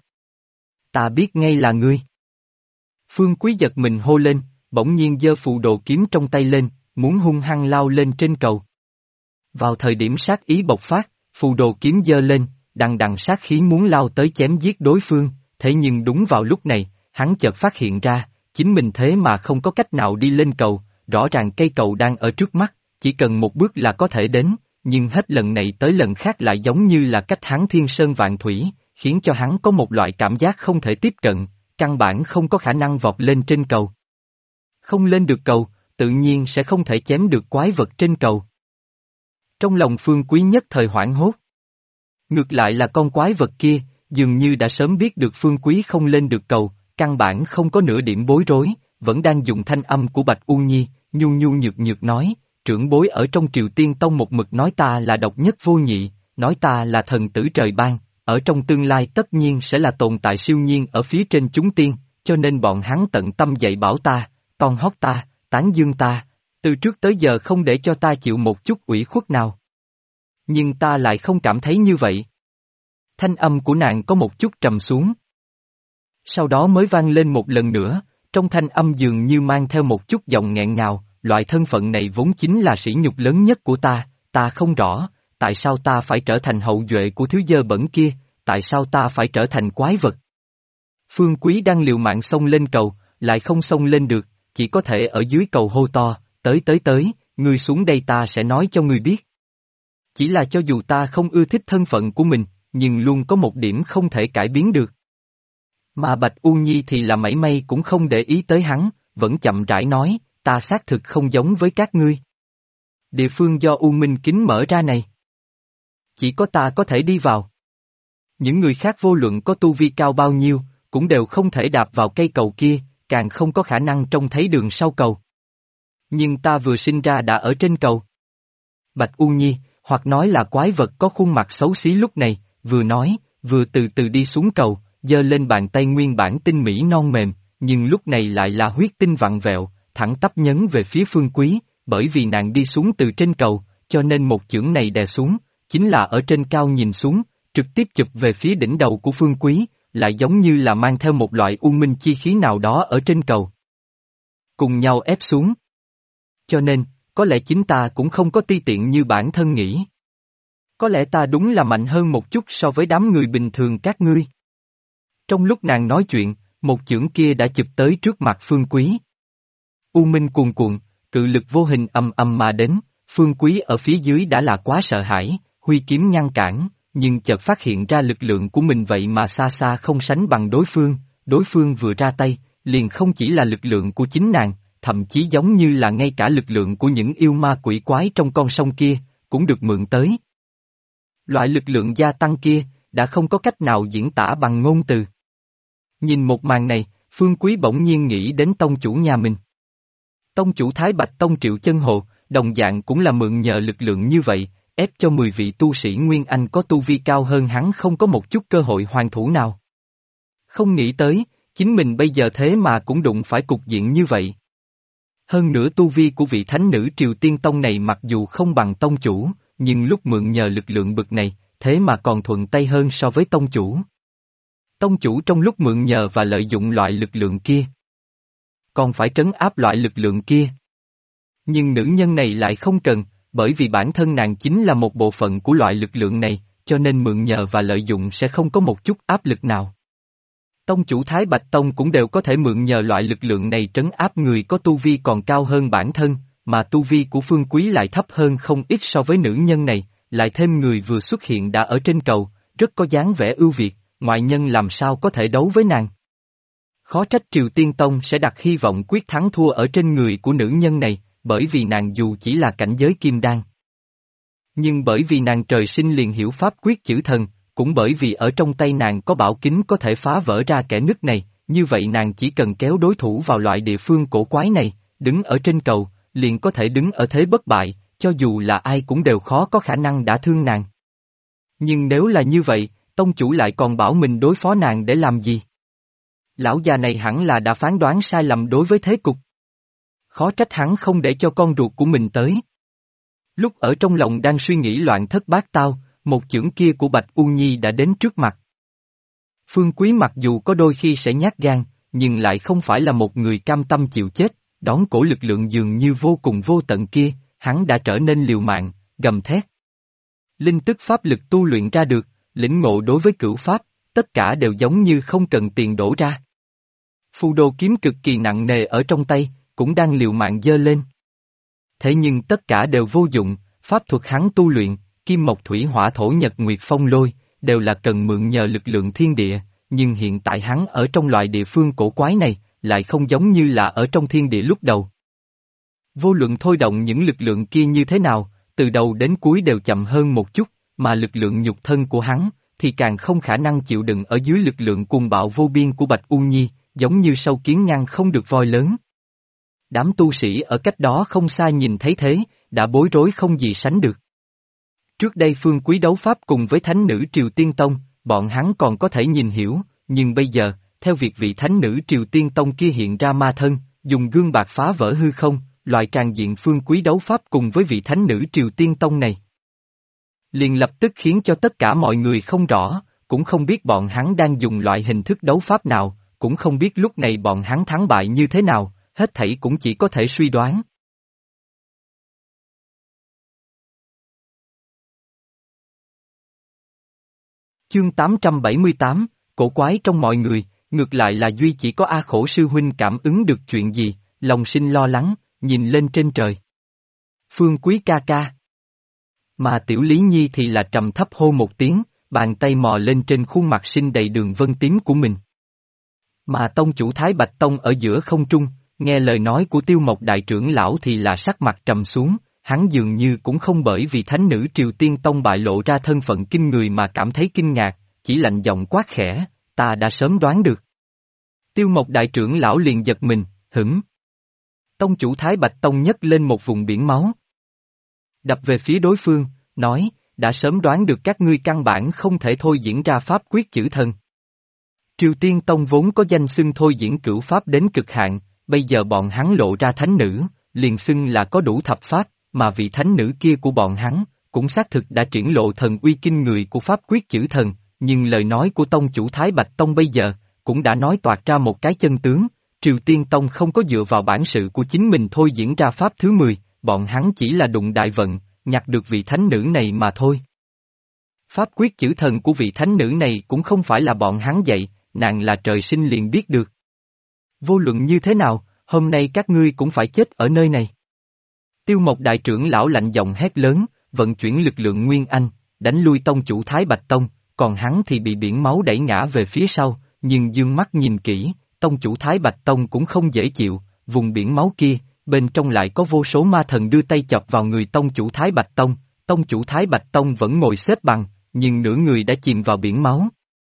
Ta biết ngay là ngươi. Phương Quý giật mình hô lên, bỗng nhiên giơ phù đồ kiếm trong tay lên, muốn hung hăng lao lên trên cầu. Vào thời điểm sát ý bộc phát, phù đồ kiếm giơ lên, đằng đằng sát khí muốn lao tới chém giết đối phương, thế nhưng đúng vào lúc này, hắn chợt phát hiện ra, chính mình thế mà không có cách nào đi lên cầu, rõ ràng cây cầu đang ở trước mắt, chỉ cần một bước là có thể đến, nhưng hết lần này tới lần khác lại giống như là cách hắn thiên sơn vạn thủy, khiến cho hắn có một loại cảm giác không thể tiếp cận, căn bản không có khả năng vọt lên trên cầu. Không lên được cầu, tự nhiên sẽ không thể chém được quái vật trên cầu. Trong lòng Phương Quý nhất thời hoảng hốt. Ngược lại là con quái vật kia, dường như đã sớm biết được Phương Quý không lên được cầu, căn bản không có nửa điểm bối rối, vẫn đang dùng thanh âm của Bạch U Nhi, nhu nhu nhược nhược nói, trưởng bối ở trong Triều Tiên Tông một mực nói ta là độc nhất vô nhị, nói ta là thần tử trời ban, ở trong tương lai tất nhiên sẽ là tồn tại siêu nhiên ở phía trên chúng tiên, cho nên bọn hắn tận tâm dạy bảo ta, ton hót ta, tán dương ta, từ trước tới giờ không để cho ta chịu một chút ủy khuất nào. Nhưng ta lại không cảm thấy như vậy. Thanh âm của nàng có một chút trầm xuống. Sau đó mới vang lên một lần nữa, trong thanh âm dường như mang theo một chút giọng nghẹn ngào, loại thân phận này vốn chính là sỉ nhục lớn nhất của ta không rõ, tại sao ta phải trở thành hậu duệ của thứ dơ bẩn kia, tại sao ta phải trở thành quái vật. Phương Quý đang liều mạng xông lên cầu, lại không xông lên được, chỉ có thể ở dưới cầu hô to, tới, ngươi xuống đây ta sẽ nói cho ngươi biết. Chỉ là cho dù ta không ưa thích thân phận của mình, nhưng luôn có một điểm không thể cải biến được. Mà Bạch U Nhi thì là mảy may cũng không để ý tới hắn, vẫn chậm rãi nói, ta xác thực không giống với các ngươi. Địa phương do U Minh Kính mở ra này. Chỉ có ta có thể đi vào. Những người khác vô luận có tu vi cao bao nhiêu, cũng đều không thể đạp vào cây cầu kia, càng không có khả năng trông thấy đường sau cầu. Nhưng ta vừa sinh ra đã ở trên cầu. Bạch U Nhi, hoặc nói là quái vật có khuôn mặt xấu xí lúc này, vừa nói, vừa từ từ đi xuống cầu, giơ lên bàn tay nguyên bản tinh mỹ non mềm, nhưng lúc này lại là huyết tinh vặn vẹo, thẳng tắp nhấn về phía Phương Quý, bởi vì nàng đi xuống từ trên cầu, cho nên một chưởng này đè xuống, chính là ở trên cao nhìn xuống, trực tiếp chụp về phía đỉnh đầu của Phương Quý, lại giống như là mang theo một loại u minh chi khí nào đó ở trên cầu. Cùng nhau ép xuống. Cho nên, có lẽ chính ta cũng không có ti tiện như bản thân nghĩ. Có lẽ ta đúng là mạnh hơn một chút so với đám người bình thường các ngươi. Trong lúc nàng nói chuyện, một chưởng kia đã chụp tới trước mặt Phương Quý. U minh cuồn cuộn, cự lực vô hình ầm ầm mà đến, Phương Quý ở phía dưới đã là quá sợ hãi, huy kiếm ngăn cản, nhưng chợt phát hiện ra lực lượng của mình vậy mà xa xa không sánh bằng đối phương vừa ra tay, liền không chỉ là lực lượng của chính nàng, thậm chí giống như là ngay cả lực lượng của những yêu ma quỷ quái trong con sông kia, cũng được mượn tới. Loại lực lượng gia tăng kia, đã không có cách nào diễn tả bằng ngôn từ. Nhìn một màn này, Phương Quý bỗng nhiên nghĩ đến tông chủ nhà mình. Tông chủ Thái Bạch Tông Triệu Chân Hồ, đồng dạng cũng là mượn nhờ lực lượng như vậy, ép cho 10 vị tu sĩ Nguyên Anh có tu vi cao hơn hắn không có một chút cơ hội hoàn thủ nào. Không nghĩ tới, chính mình bây giờ thế mà cũng đụng phải cục diện như vậy. Hơn nữa tu vi của vị thánh nữ Triều Tiên Tông này mặc dù không bằng tông chủ, nhưng lúc mượn nhờ lực lượng bực này, thế mà còn thuận tay hơn so với tông chủ. Tông chủ trong lúc mượn nhờ và lợi dụng loại lực lượng kia, còn phải trấn áp loại lực lượng kia. Nhưng nữ nhân này lại không cần, bởi vì bản thân nàng chính là một bộ phận của loại lực lượng này, cho nên mượn nhờ và lợi dụng sẽ không có một chút áp lực nào. Tông chủ Thái Bạch Tông cũng đều có thể mượn nhờ loại lực lượng này trấn áp người có tu vi còn cao hơn bản thân, mà tu vi của Phương Quý lại thấp hơn không ít so với nữ nhân này, lại thêm người vừa xuất hiện đã ở trên cầu, rất có dáng vẻ ưu việt, ngoại nhân làm sao có thể đấu với nàng. Khó trách Triều Tiên Tông sẽ đặt hy vọng quyết thắng thua ở trên người của nữ nhân này, bởi vì nàng dù chỉ là cảnh giới kim đan. Nhưng bởi vì nàng trời sinh liền hiểu pháp quyết chữ thần, cũng bởi vì ở trong tay nàng có bảo kính có thể phá vỡ ra kẽ nứt này, như vậy nàng chỉ cần kéo đối thủ vào loại địa phương cổ quái này, đứng ở trên cầu, liền có thể đứng ở thế bất bại, cho dù là ai cũng đều khó có khả năng đả thương nàng. Nhưng nếu là như vậy, tông chủ lại còn bảo mình đối phó nàng để làm gì? Lão già này hẳn là đã phán đoán sai lầm đối với thế cục. Khó trách hắn không để cho con ruột của mình tới. Lúc ở trong lòng đang suy nghĩ loạn thất bát tao, một chưởng kia của Bạch U Nhi đã đến trước mặt. Phương Quý mặc dù có đôi khi sẽ nhát gan, nhưng lại không phải là một người cam tâm chịu chết, đón cổ lực lượng dường như vô cùng vô tận kia, hắn đã trở nên liều mạng, gầm thét. Linh tức pháp lực tu luyện ra được, lĩnh ngộ đối với cửu pháp, tất cả đều giống như không cần tiền đổ ra. Phù đồ kiếm cực kỳ nặng nề ở trong tay, cũng đang liều mạng giơ lên. Thế nhưng tất cả đều vô dụng, pháp thuật hắn tu luyện, kim mộc thủy hỏa thổ nhật nguyệt phong lôi, đều là cần mượn nhờ lực lượng thiên địa, nhưng hiện tại hắn ở trong loại địa phương cổ quái này, lại không giống như là ở trong thiên địa lúc đầu. Vô luận thôi động những lực lượng kia như thế nào, từ đầu đến cuối đều chậm hơn một chút, mà lực lượng nhục thân của hắn, thì càng không khả năng chịu đựng ở dưới lực lượng cuồng bạo vô biên của Bạch U Nhi, giống như sâu kiến ngăn không được voi lớn. Đám tu sĩ ở cách đó không xa nhìn thấy thế, đã bối rối không gì sánh được. Trước đây Phương Quý đấu pháp cùng với thánh nữ Triều Tiên Tông, bọn hắn còn có thể nhìn hiểu, nhưng bây giờ, theo việc vị thánh nữ Triều Tiên Tông kia hiện ra ma thân, dùng gương bạc phá vỡ hư không, loại tràng diện Phương Quý đấu pháp cùng với vị thánh nữ Triều Tiên Tông này, liền lập tức khiến cho tất cả mọi người không rõ, cũng không biết bọn hắn đang dùng loại hình thức đấu pháp nào, cũng không biết lúc này bọn hắn thắng bại như thế nào, hết thảy cũng chỉ có thể suy đoán. Chương 878, cổ quái trong mọi người, ngược lại là duy chỉ có A Khổ sư huynh cảm ứng được chuyện gì, lòng sinh lo lắng, nhìn lên trên trời. Phương Quý ca ca. Mà Tiểu Lý Nhi thì là trầm thấp hô một tiếng, bàn tay mò lên trên khuôn mặt xinh đầy đường vân tím của mình. Mà tông chủ Thái Bạch Tông ở giữa không trung, nghe lời nói của Tiêu Mộc đại trưởng lão thì là sắc mặt trầm xuống, hắn dường như cũng không bởi vì thánh nữ Triều Tiên Tông bại lộ ra thân phận kinh người mà cảm thấy kinh ngạc, chỉ lạnh giọng quát khẽ, ta đã sớm đoán được. Tiêu Mộc đại trưởng lão liền giật mình, hửng. Tông chủ Thái Bạch Tông nhấc lên một vùng biển máu. Đập về phía đối phương, nói, đã sớm đoán được các ngươi căn bản không thể thôi diễn ra pháp quyết chữ thần. Triều Tiên Tông vốn có danh xưng thôi diễn cửu pháp đến cực hạn, bây giờ bọn hắn lộ ra thánh nữ, liền xưng là có đủ thập pháp, mà vị thánh nữ kia của bọn hắn, cũng xác thực đã triển lộ thần uy kinh người của pháp quyết chữ thần, nhưng lời nói của tông chủ Thái Bạch Tông bây giờ, cũng đã nói toạc ra một cái chân tướng, Triều Tiên Tông không có dựa vào bản sự của chính mình thôi diễn ra pháp thứ 10, bọn hắn chỉ là đụng đại vận, nhặt được vị thánh nữ này mà thôi. Pháp quyết chữ thần của vị thánh nữ này cũng không phải là bọn hắn dạy, nàng là trời sinh liền biết được. Vô luận như thế nào, hôm nay các ngươi cũng phải chết ở nơi này. Tiêu Mộc đại trưởng lão lạnh giọng hét lớn, vận chuyển lực lượng Nguyên Anh, đánh lui tông chủ Thái Bạch Tông, còn hắn thì bị biển máu đẩy ngã về phía sau, nhưng dương mắt nhìn kỹ, tông chủ Thái Bạch Tông cũng không dễ chịu, vùng biển máu kia, bên trong lại có vô số ma thần đưa tay chọc vào người tông chủ Thái Bạch tông chủ Thái Bạch Tông vẫn ngồi xếp bằng, nhưng nửa người đã chìm vào biển máu.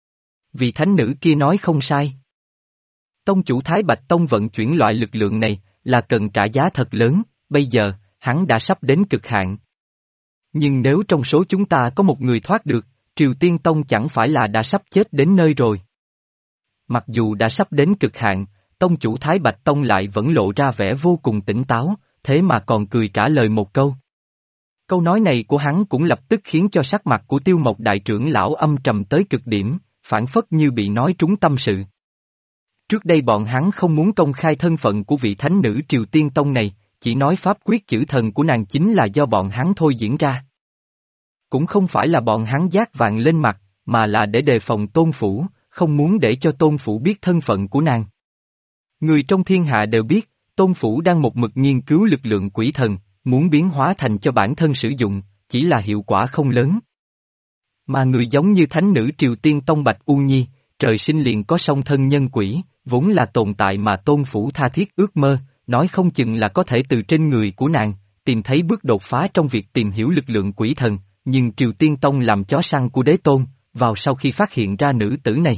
Vị thánh nữ kia nói không sai. Tông chủ Thái Bạch Tông vận chuyển loại lực lượng này, là cần trả giá thật lớn, bây giờ, hắn đã sắp đến cực hạn. Nhưng nếu trong số chúng ta có một người thoát được, Triều Tiên Tông chẳng phải là đã sắp chết đến nơi rồi. Mặc dù đã sắp đến cực hạn, tông chủ Thái Bạch Tông lại vẫn lộ ra vẻ vô cùng tỉnh táo, thế mà còn cười trả lời một câu. Câu nói này của hắn cũng lập tức khiến cho sắc mặt của Tiêu Mộc đại trưởng lão âm trầm tới cực điểm, phản phất như bị nói trúng tâm sự. Trước đây bọn hắn không muốn công khai thân phận của vị thánh nữ Triều Tiên Tông này, chỉ nói pháp quyết chữ thần của nàng chính là do bọn hắn thôi diễn ra. Cũng không phải là bọn hắn giác vàng lên mặt, mà là để đề phòng Tôn Phủ, không muốn để cho Tôn Phủ biết thân phận của nàng. Người trong thiên hạ đều biết, Tôn Phủ đang một mực nghiên cứu lực lượng quỷ thần, muốn biến hóa thành cho bản thân sử dụng, chỉ là hiệu quả không lớn. Mà người giống như thánh nữ Triều Tiên Tông Bạch U Nhi, trời sinh liền có song thân nhân quỷ, vốn là tồn tại mà Tôn Phủ tha thiết ước mơ, nói không chừng là có thể từ trên người của nàng, tìm thấy bước đột phá trong việc tìm hiểu lực lượng quỷ thần, nhưng Triều Tiên Tông làm chó săn của đế tôn, vào sau khi phát hiện ra nữ tử này.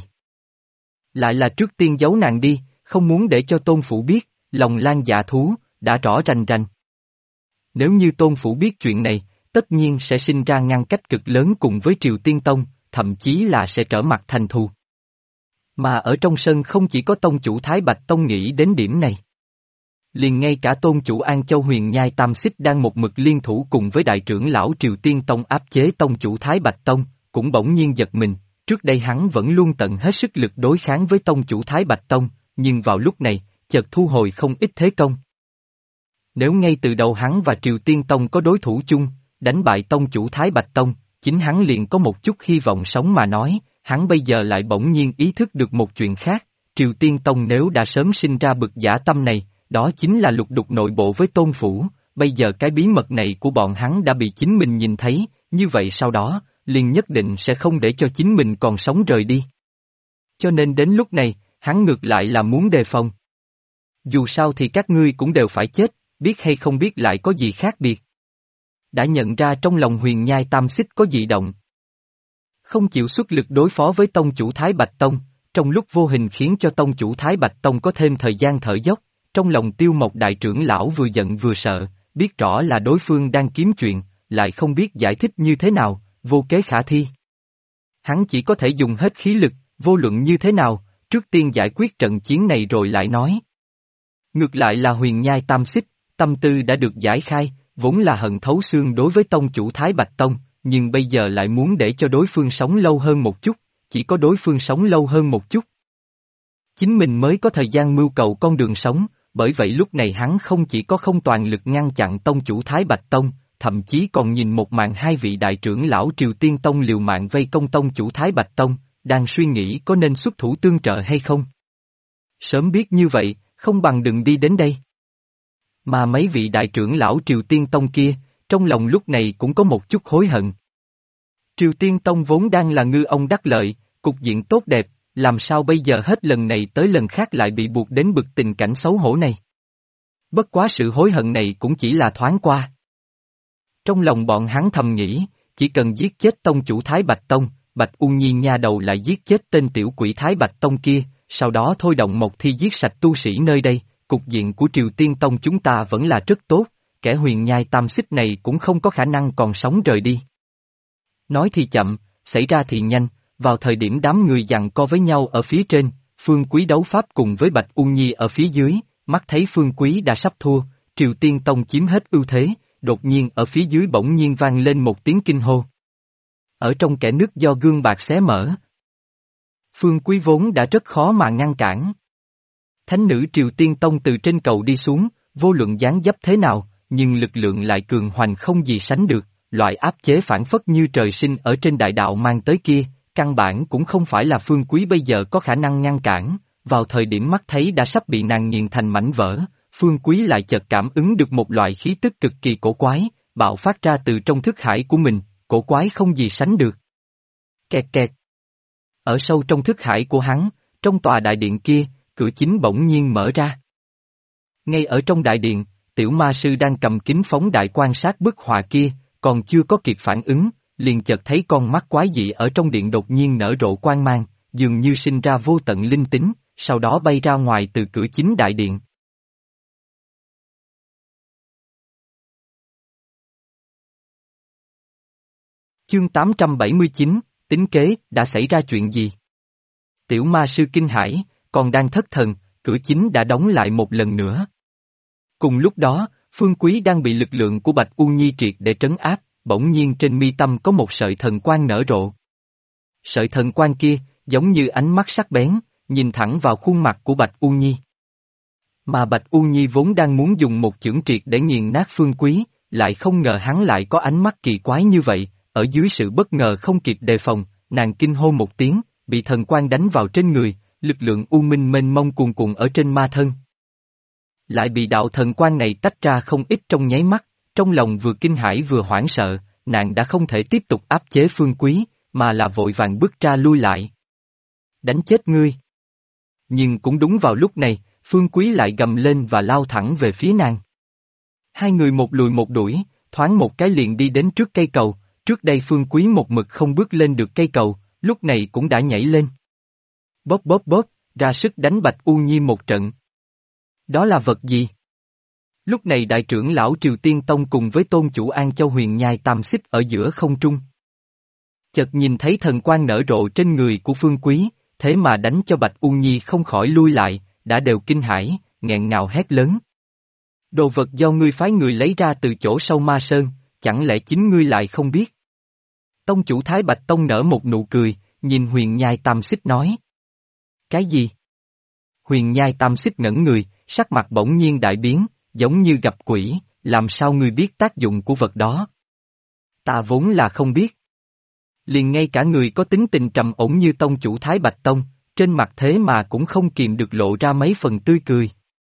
Lại là trước tiên giấu nàng đi, không muốn để cho Tôn Phủ biết, lòng lan dạ thú, đã rõ rành rành. Nếu như Tôn Phủ biết chuyện này, tất nhiên sẽ sinh ra ngăn cách cực lớn cùng với Triều Tiên Tông, thậm chí là sẽ trở mặt thành thù. Mà ở trong sân không chỉ có tông chủ Thái Bạch Tông nghĩ đến điểm này. Liền ngay cả tôn chủ An Châu Huyền Nhai Tam Xích đang một mực liên thủ cùng với đại trưởng lão Triều Tiên Tông áp chế tông chủ Thái Bạch Tông, cũng bỗng nhiên giật mình, trước đây hắn vẫn luôn tận hết sức lực đối kháng với tông chủ Thái Bạch Tông, nhưng vào lúc này, chợt thu hồi không ít thế công. Nếu ngay từ đầu hắn và Triều Tiên Tông có đối thủ chung, đánh bại tông chủ Thái Bạch Tông, chính hắn liền có một chút hy vọng sống mà nói, hắn bây giờ lại bỗng nhiên ý thức được một chuyện khác, Triều Tiên Tông nếu đã sớm sinh ra bực dã tâm này, đó chính là lục đục nội bộ với Tôn Phủ, bây giờ cái bí mật này của bọn hắn đã bị chính mình nhìn thấy, như vậy sau đó, liền nhất định sẽ không để cho chính mình còn sống rời đi. Cho nên đến lúc này, hắn ngược lại là muốn đề phòng. Dù sao thì các ngươi cũng đều phải chết, biết hay không biết lại có gì khác biệt. Đã nhận ra trong lòng Huyền Nhai Tam Xích có dị động. Không chịu xuất lực đối phó với tông chủ Thái Bạch Tông, trong lúc vô hình khiến cho tông chủ Thái Bạch Tông có thêm thời gian thở dốc, trong lòng Tiêu Mộc đại trưởng lão vừa giận vừa sợ, biết rõ là đối phương đang kiếm chuyện, lại không biết giải thích như thế nào, vô kế khả thi. Hắn chỉ có thể dùng hết khí lực, vô luận như thế nào, trước tiên giải quyết trận chiến này rồi lại nói. Ngược lại là Huyền Nhai Tam Xích, tâm tư đã được giải khai, vốn là hận thấu xương đối với tông chủ Thái Bạch Tông, nhưng bây giờ lại muốn để cho đối phương sống lâu hơn một chút, chỉ có đối phương sống lâu hơn một chút. Chính mình mới có thời gian mưu cầu con đường sống, bởi vậy lúc này hắn không chỉ có không toàn lực ngăn chặn tông chủ Thái Bạch Tông, thậm chí còn nhìn một màn hai vị đại trưởng lão Triều Tiên Tông liều mạng vây công tông chủ Thái Bạch Tông, đang suy nghĩ có nên xuất thủ tương trợ hay không. Sớm biết như vậy, không bằng đừng đi đến đây. Mà mấy vị đại trưởng lão Triều Tiên Tông kia, trong lòng lúc này cũng có một chút hối hận. Triều Tiên Tông vốn đang là ngư ông đắc lợi, cục diện tốt đẹp, làm sao bây giờ hết lần này tới lần khác lại bị buộc đến bực tình cảnh xấu hổ này. Bất quá sự hối hận này cũng chỉ là thoáng qua. Trong lòng bọn hắn thầm nghĩ, chỉ cần giết chết tông chủ Thái Bạch Tông, Bạch U Nhi nha đầu lại giết chết tên tiểu quỷ Thái Bạch Tông kia, sau đó thôi động một thi giết sạch tu sĩ nơi đây, cục diện của Triều Tiên Tông chúng ta vẫn là rất tốt, kẻ huyền nhai tam xích này cũng không có khả năng còn sống rời đi. Nói thì chậm, xảy ra thì nhanh, vào thời điểm đám người giằng co với nhau ở phía trên, Phương Quý đấu pháp cùng với Bạch U Nhi ở phía dưới, mắt thấy Phương Quý đã sắp thua, Triều Tiên Tông chiếm hết ưu thế, đột nhiên ở phía dưới bỗng nhiên vang lên một tiếng kinh hô. Ở trong kẽ nước do gương bạc xé mở. Phương Quý vốn đã rất khó mà ngăn cản. Thánh nữ Triều Tiên Tông từ trên cầu đi xuống, vô luận dáng dấp thế nào, nhưng lực lượng lại cường hoành không gì sánh được, loại áp chế phản phất như trời sinh ở trên đại đạo mang tới kia, căn bản cũng không phải là Phương Quý bây giờ có khả năng ngăn cản, vào thời điểm mắt thấy đã sắp bị nàng nghiền thành mảnh vỡ, Phương Quý lại chợt cảm ứng được một loại khí tức cực kỳ cổ quái, bạo phát ra từ trong thức hải của mình, cổ quái không gì sánh được. Kẹt kẹt. Ở sâu trong thức hải của hắn, trong tòa đại điện kia, cửa chính bỗng nhiên mở ra. Ngay ở trong đại điện, tiểu ma sư đang cầm kính phóng đại quan sát bức họa kia, còn chưa có kịp phản ứng, liền chợt thấy con mắt quái dị ở trong điện đột nhiên nở rộ quang mang, dường như sinh ra vô tận linh tính, sau đó bay ra ngoài từ cửa chính đại điện. Chương 879, tính kế, đã xảy ra chuyện gì? Tiểu ma sư kinh hãi, còn đang thất thần, cửa chính đã đóng lại một lần nữa. Cùng lúc đó, Phương Quý đang bị lực lượng của Bạch U Nhi triệt để trấn áp, bỗng nhiên trên mi tâm có một sợi thần quang nở rộ. Sợi thần quang kia, giống như ánh mắt sắc bén, nhìn thẳng vào khuôn mặt của Bạch U Nhi. Mà Bạch U Nhi vốn đang muốn dùng một chưởng triệt để nghiền nát Phương Quý, lại không ngờ hắn lại có ánh mắt kỳ quái như vậy, ở dưới sự bất ngờ không kịp đề phòng, nàng kinh hô một tiếng, bị thần quang đánh vào trên người, lực lượng u minh mênh mông cuồn cuộn ở trên ma thân. Lại bị đạo thần quang này tách ra không ít trong nháy mắt, trong lòng vừa kinh hãi vừa hoảng sợ, nàng đã không thể tiếp tục áp chế Phương Quý, mà là vội vàng bước ra lui lại. Đánh chết ngươi! Nhưng cũng đúng vào lúc này, Phương Quý lại gầm lên và lao thẳng về phía nàng. Hai người một lùi một đuổi, thoáng một cái liền đi đến trước cây cầu, trước đây Phương Quý một mực không bước lên được cây cầu, lúc này cũng đã nhảy lên. Bóp bóp bóp, ra sức đánh Bạch U Nhi một trận. Đó là vật gì? Lúc này đại trưởng lão Triều Tiên Tông cùng với tôn chủ An Châu huyền nhai tam xích ở giữa không trung. Chợt nhìn thấy thần quang nở rộ trên người của Phương Quý, thế mà đánh cho Bạch U Nhi không khỏi lui lại, đã đều kinh hãi, nghẹn ngào hét lớn. Đồ vật do ngươi phái người lấy ra từ chỗ sâu ma sơn, chẳng lẽ chính ngươi lại không biết? Tông chủ Thái Bạch Tông nở một nụ cười, nhìn huyền nhai tam xích nói. Cái gì? Huyền nhai tam xích ngẩn người, sắc mặt bỗng nhiên đại biến, giống như gặp quỷ, làm sao ngươi biết tác dụng của vật đó? Ta vốn là không biết. Liền ngay cả người có tính tình trầm ổn như tông chủ Thái Bạch Tông, trên mặt thế mà cũng không kìm được lộ ra mấy phần tươi cười.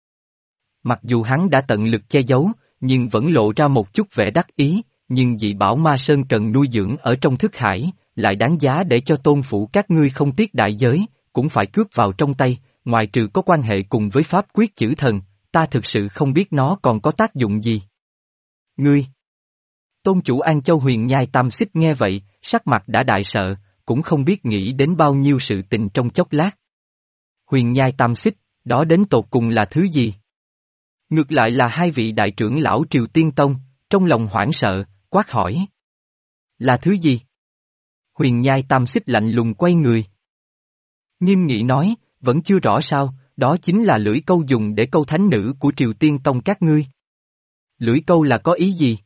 Mặc dù hắn đã tận lực che giấu, nhưng vẫn lộ ra một chút vẻ đắc ý, nhưng dị bảo ma sơn cần nuôi dưỡng ở trong thức hải, lại đáng giá để cho tôn phủ các ngươi không tiếc đại giới, cũng phải cướp vào trong tay, ngoài trừ có quan hệ cùng với pháp quyết chữ thần, ta thực sự không biết nó còn có tác dụng gì. Ngươi! Tôn chủ An Châu huyền nhai tam xích nghe vậy, sắc mặt đã đại sợ, cũng không biết nghĩ đến bao nhiêu sự tình trong chốc lát. Huyền nhai tam xích, đó đến tột cùng là thứ gì? Ngược lại là hai vị đại trưởng lão Triều Tiên Tông, trong lòng hoảng sợ, quát hỏi. Là thứ gì? Huyền nhai tam xích lạnh lùng quay người. Nghiêm nghị nói, vẫn chưa rõ sao, đó chính là lưỡi câu dùng để câu thánh nữ của Triều Tiên Tông các ngươi. Lưỡi câu là có ý gì?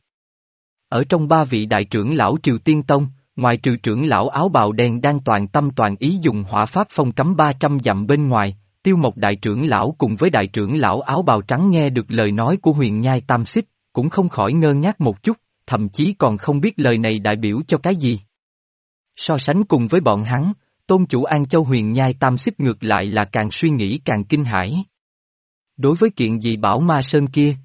Ở trong ba vị đại trưởng lão Triều Tiên Tông, ngoài trừ trưởng lão áo bào đen đang toàn tâm toàn ý dùng hỏa pháp phong cấm 300 dặm bên ngoài, Tiêu Mộc đại trưởng lão cùng với đại trưởng lão áo bào trắng nghe được lời nói của huyền nhai tam xích, cũng không khỏi ngơ ngác một chút, thậm chí còn không biết lời này đại biểu cho cái gì. So sánh cùng với bọn hắn, tôn chủ An Châu huyền nhai tam xích ngược lại là càng suy nghĩ càng kinh hãi. Đối với kiện dị bảo ma sơn kia,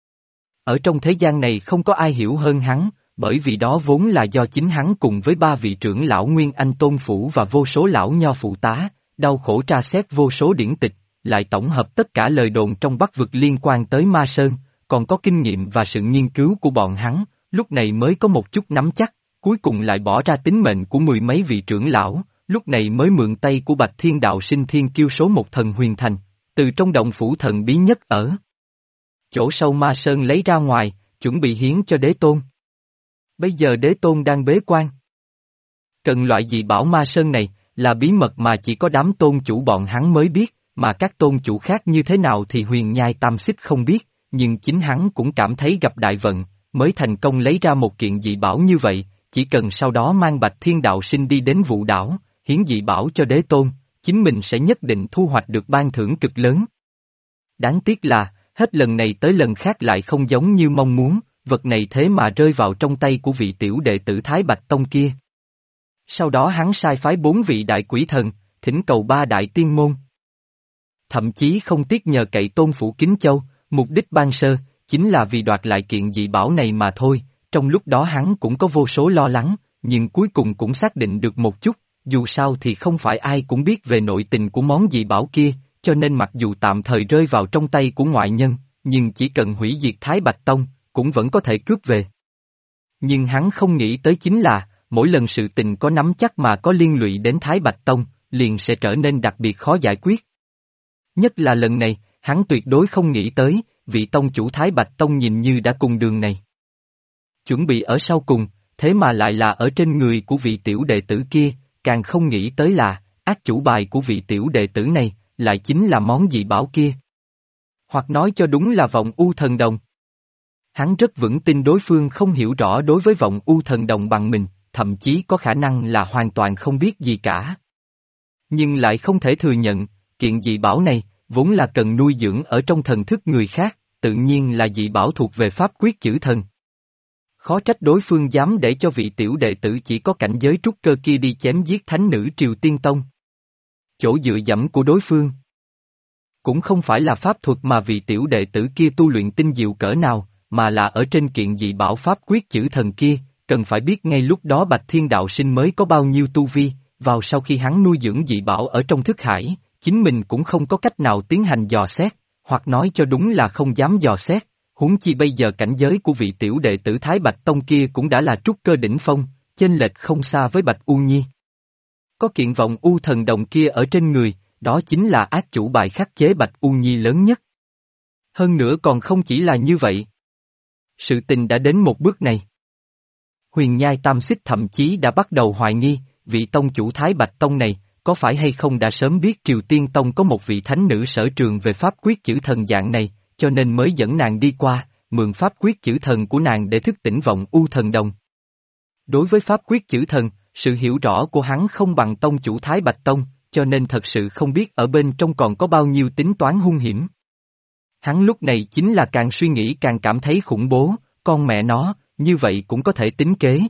ở trong thế gian này không có ai hiểu hơn hắn, bởi vì đó vốn là do chính hắn cùng với ba vị trưởng lão Nguyên Anh Tôn Phủ và vô số lão nho phụ tá, đau khổ tra xét vô số điển tịch, lại tổng hợp tất cả lời đồn trong Bắc vực liên quan tới Ma Sơn, còn có kinh nghiệm và sự nghiên cứu của bọn hắn, lúc này mới có một chút nắm chắc, cuối cùng lại bỏ ra tính mệnh của mười mấy vị trưởng lão, lúc này mới mượn tay của Bạch Thiên Đạo Sinh Thiên Kiêu số một thần huyền thành, từ trong động phủ thần bí nhất ở chỗ sâu Ma Sơn lấy ra ngoài, chuẩn bị hiến cho đế tôn. Bây giờ đế tôn đang bế quan. Cần loại dị bảo Ma Sơn này, là bí mật mà chỉ có đám tôn chủ bọn hắn mới biết, mà các tôn chủ khác như thế nào thì huyền nhai tam xích không biết, nhưng chính hắn cũng cảm thấy gặp đại vận, mới thành công lấy ra một kiện dị bảo như vậy, chỉ cần sau đó mang Bạch Thiên Đạo Sinh đi đến Vũ Đảo, hiến dị bảo cho đế tôn, chính mình sẽ nhất định thu hoạch được ban thưởng cực lớn. Đáng tiếc là, hết lần này tới lần khác lại không giống như mong muốn, vật này thế mà rơi vào trong tay của vị tiểu đệ tử Thái Bạch Tông kia. Sau đó hắn sai phái 4 vị đại quỷ thần, thỉnh cầu 3 đại tiên môn. Thậm chí không tiếc nhờ cậy Tôn Phủ Kính Châu, mục đích ban sơ, chính là vì đoạt lại kiện dị bảo này mà thôi, trong lúc đó hắn cũng có vô số lo lắng, nhưng cuối cùng cũng xác định được một chút, dù sao thì không phải ai cũng biết về nội tình của món dị bảo kia, cho nên mặc dù tạm thời rơi vào trong tay của ngoại nhân, nhưng chỉ cần hủy diệt Thái Bạch Tông, cũng vẫn có thể cướp về. Nhưng hắn không nghĩ tới chính là, mỗi lần sự tình có nắm chắc mà có liên lụy đến Thái Bạch Tông, liền sẽ trở nên đặc biệt khó giải quyết. Nhất là lần này, hắn tuyệt đối không nghĩ tới, vị tông chủ Thái Bạch Tông nhìn như đã cùng đường này. Chuẩn bị ở sau cùng, thế mà lại là ở trên người của vị tiểu đệ tử kia, càng không nghĩ tới là, ác chủ bài của vị tiểu đệ tử này, lại chính là món dị bảo kia. Hoặc nói cho đúng là vọng u thần đồng. Hắn rất vững tin đối phương không hiểu rõ đối với vọng u thần đồng bằng mình, thậm chí có khả năng là hoàn toàn không biết gì cả. Nhưng lại không thể thừa nhận, kiện dị bảo này, vốn là cần nuôi dưỡng ở trong thần thức người khác, tự nhiên là dị bảo thuộc về pháp quyết chữ thần. Khó trách đối phương dám để cho vị tiểu đệ tử chỉ có cảnh giới trúc cơ kia đi chém giết thánh nữ Triều Tiên Tông. Chỗ dựa dẫm của đối phương cũng không phải là pháp thuật mà vị tiểu đệ tử kia tu luyện tinh diệu cỡ nào, mà là ở trên kiện dị bảo pháp quyết chữ thần kia, cần phải biết ngay lúc đó Bạch Thiên Đạo Sinh mới có bao nhiêu tu vi, vào sau khi hắn nuôi dưỡng dị bảo ở trong thức hải, chính mình cũng không có cách nào tiến hành dò xét, hoặc nói cho đúng là không dám dò xét, huống chi bây giờ cảnh giới của vị tiểu đệ tử Thái Bạch Tông kia cũng đã là trúc cơ đỉnh phong, chênh lệch không xa với Bạch U Nhi. Có kiện vọng u thần đồng kia ở trên người, đó chính là ác chủ bài khắc chế Bạch U Nhi lớn nhất. Hơn nữa còn không chỉ là như vậy. Sự tình đã đến một bước này. Huyền Nhai Tam Xích thậm chí đã bắt đầu hoài nghi, vị tông chủ Thái Bạch Tông này, có phải hay không đã sớm biết Triều Tiên Tông có một vị thánh nữ sở trường về pháp quyết chữ thần dạng này, cho nên mới dẫn nàng đi qua, mượn pháp quyết chữ thần của nàng để thức tỉnh vọng u thần đồng. Đối với pháp quyết chữ thần, sự hiểu rõ của hắn không bằng tông chủ Thái Bạch Tông, cho nên thật sự không biết ở bên trong còn có bao nhiêu tính toán hung hiểm. Hắn lúc này chính là càng suy nghĩ càng cảm thấy khủng bố, con mẹ nó, như vậy cũng có thể tính kế.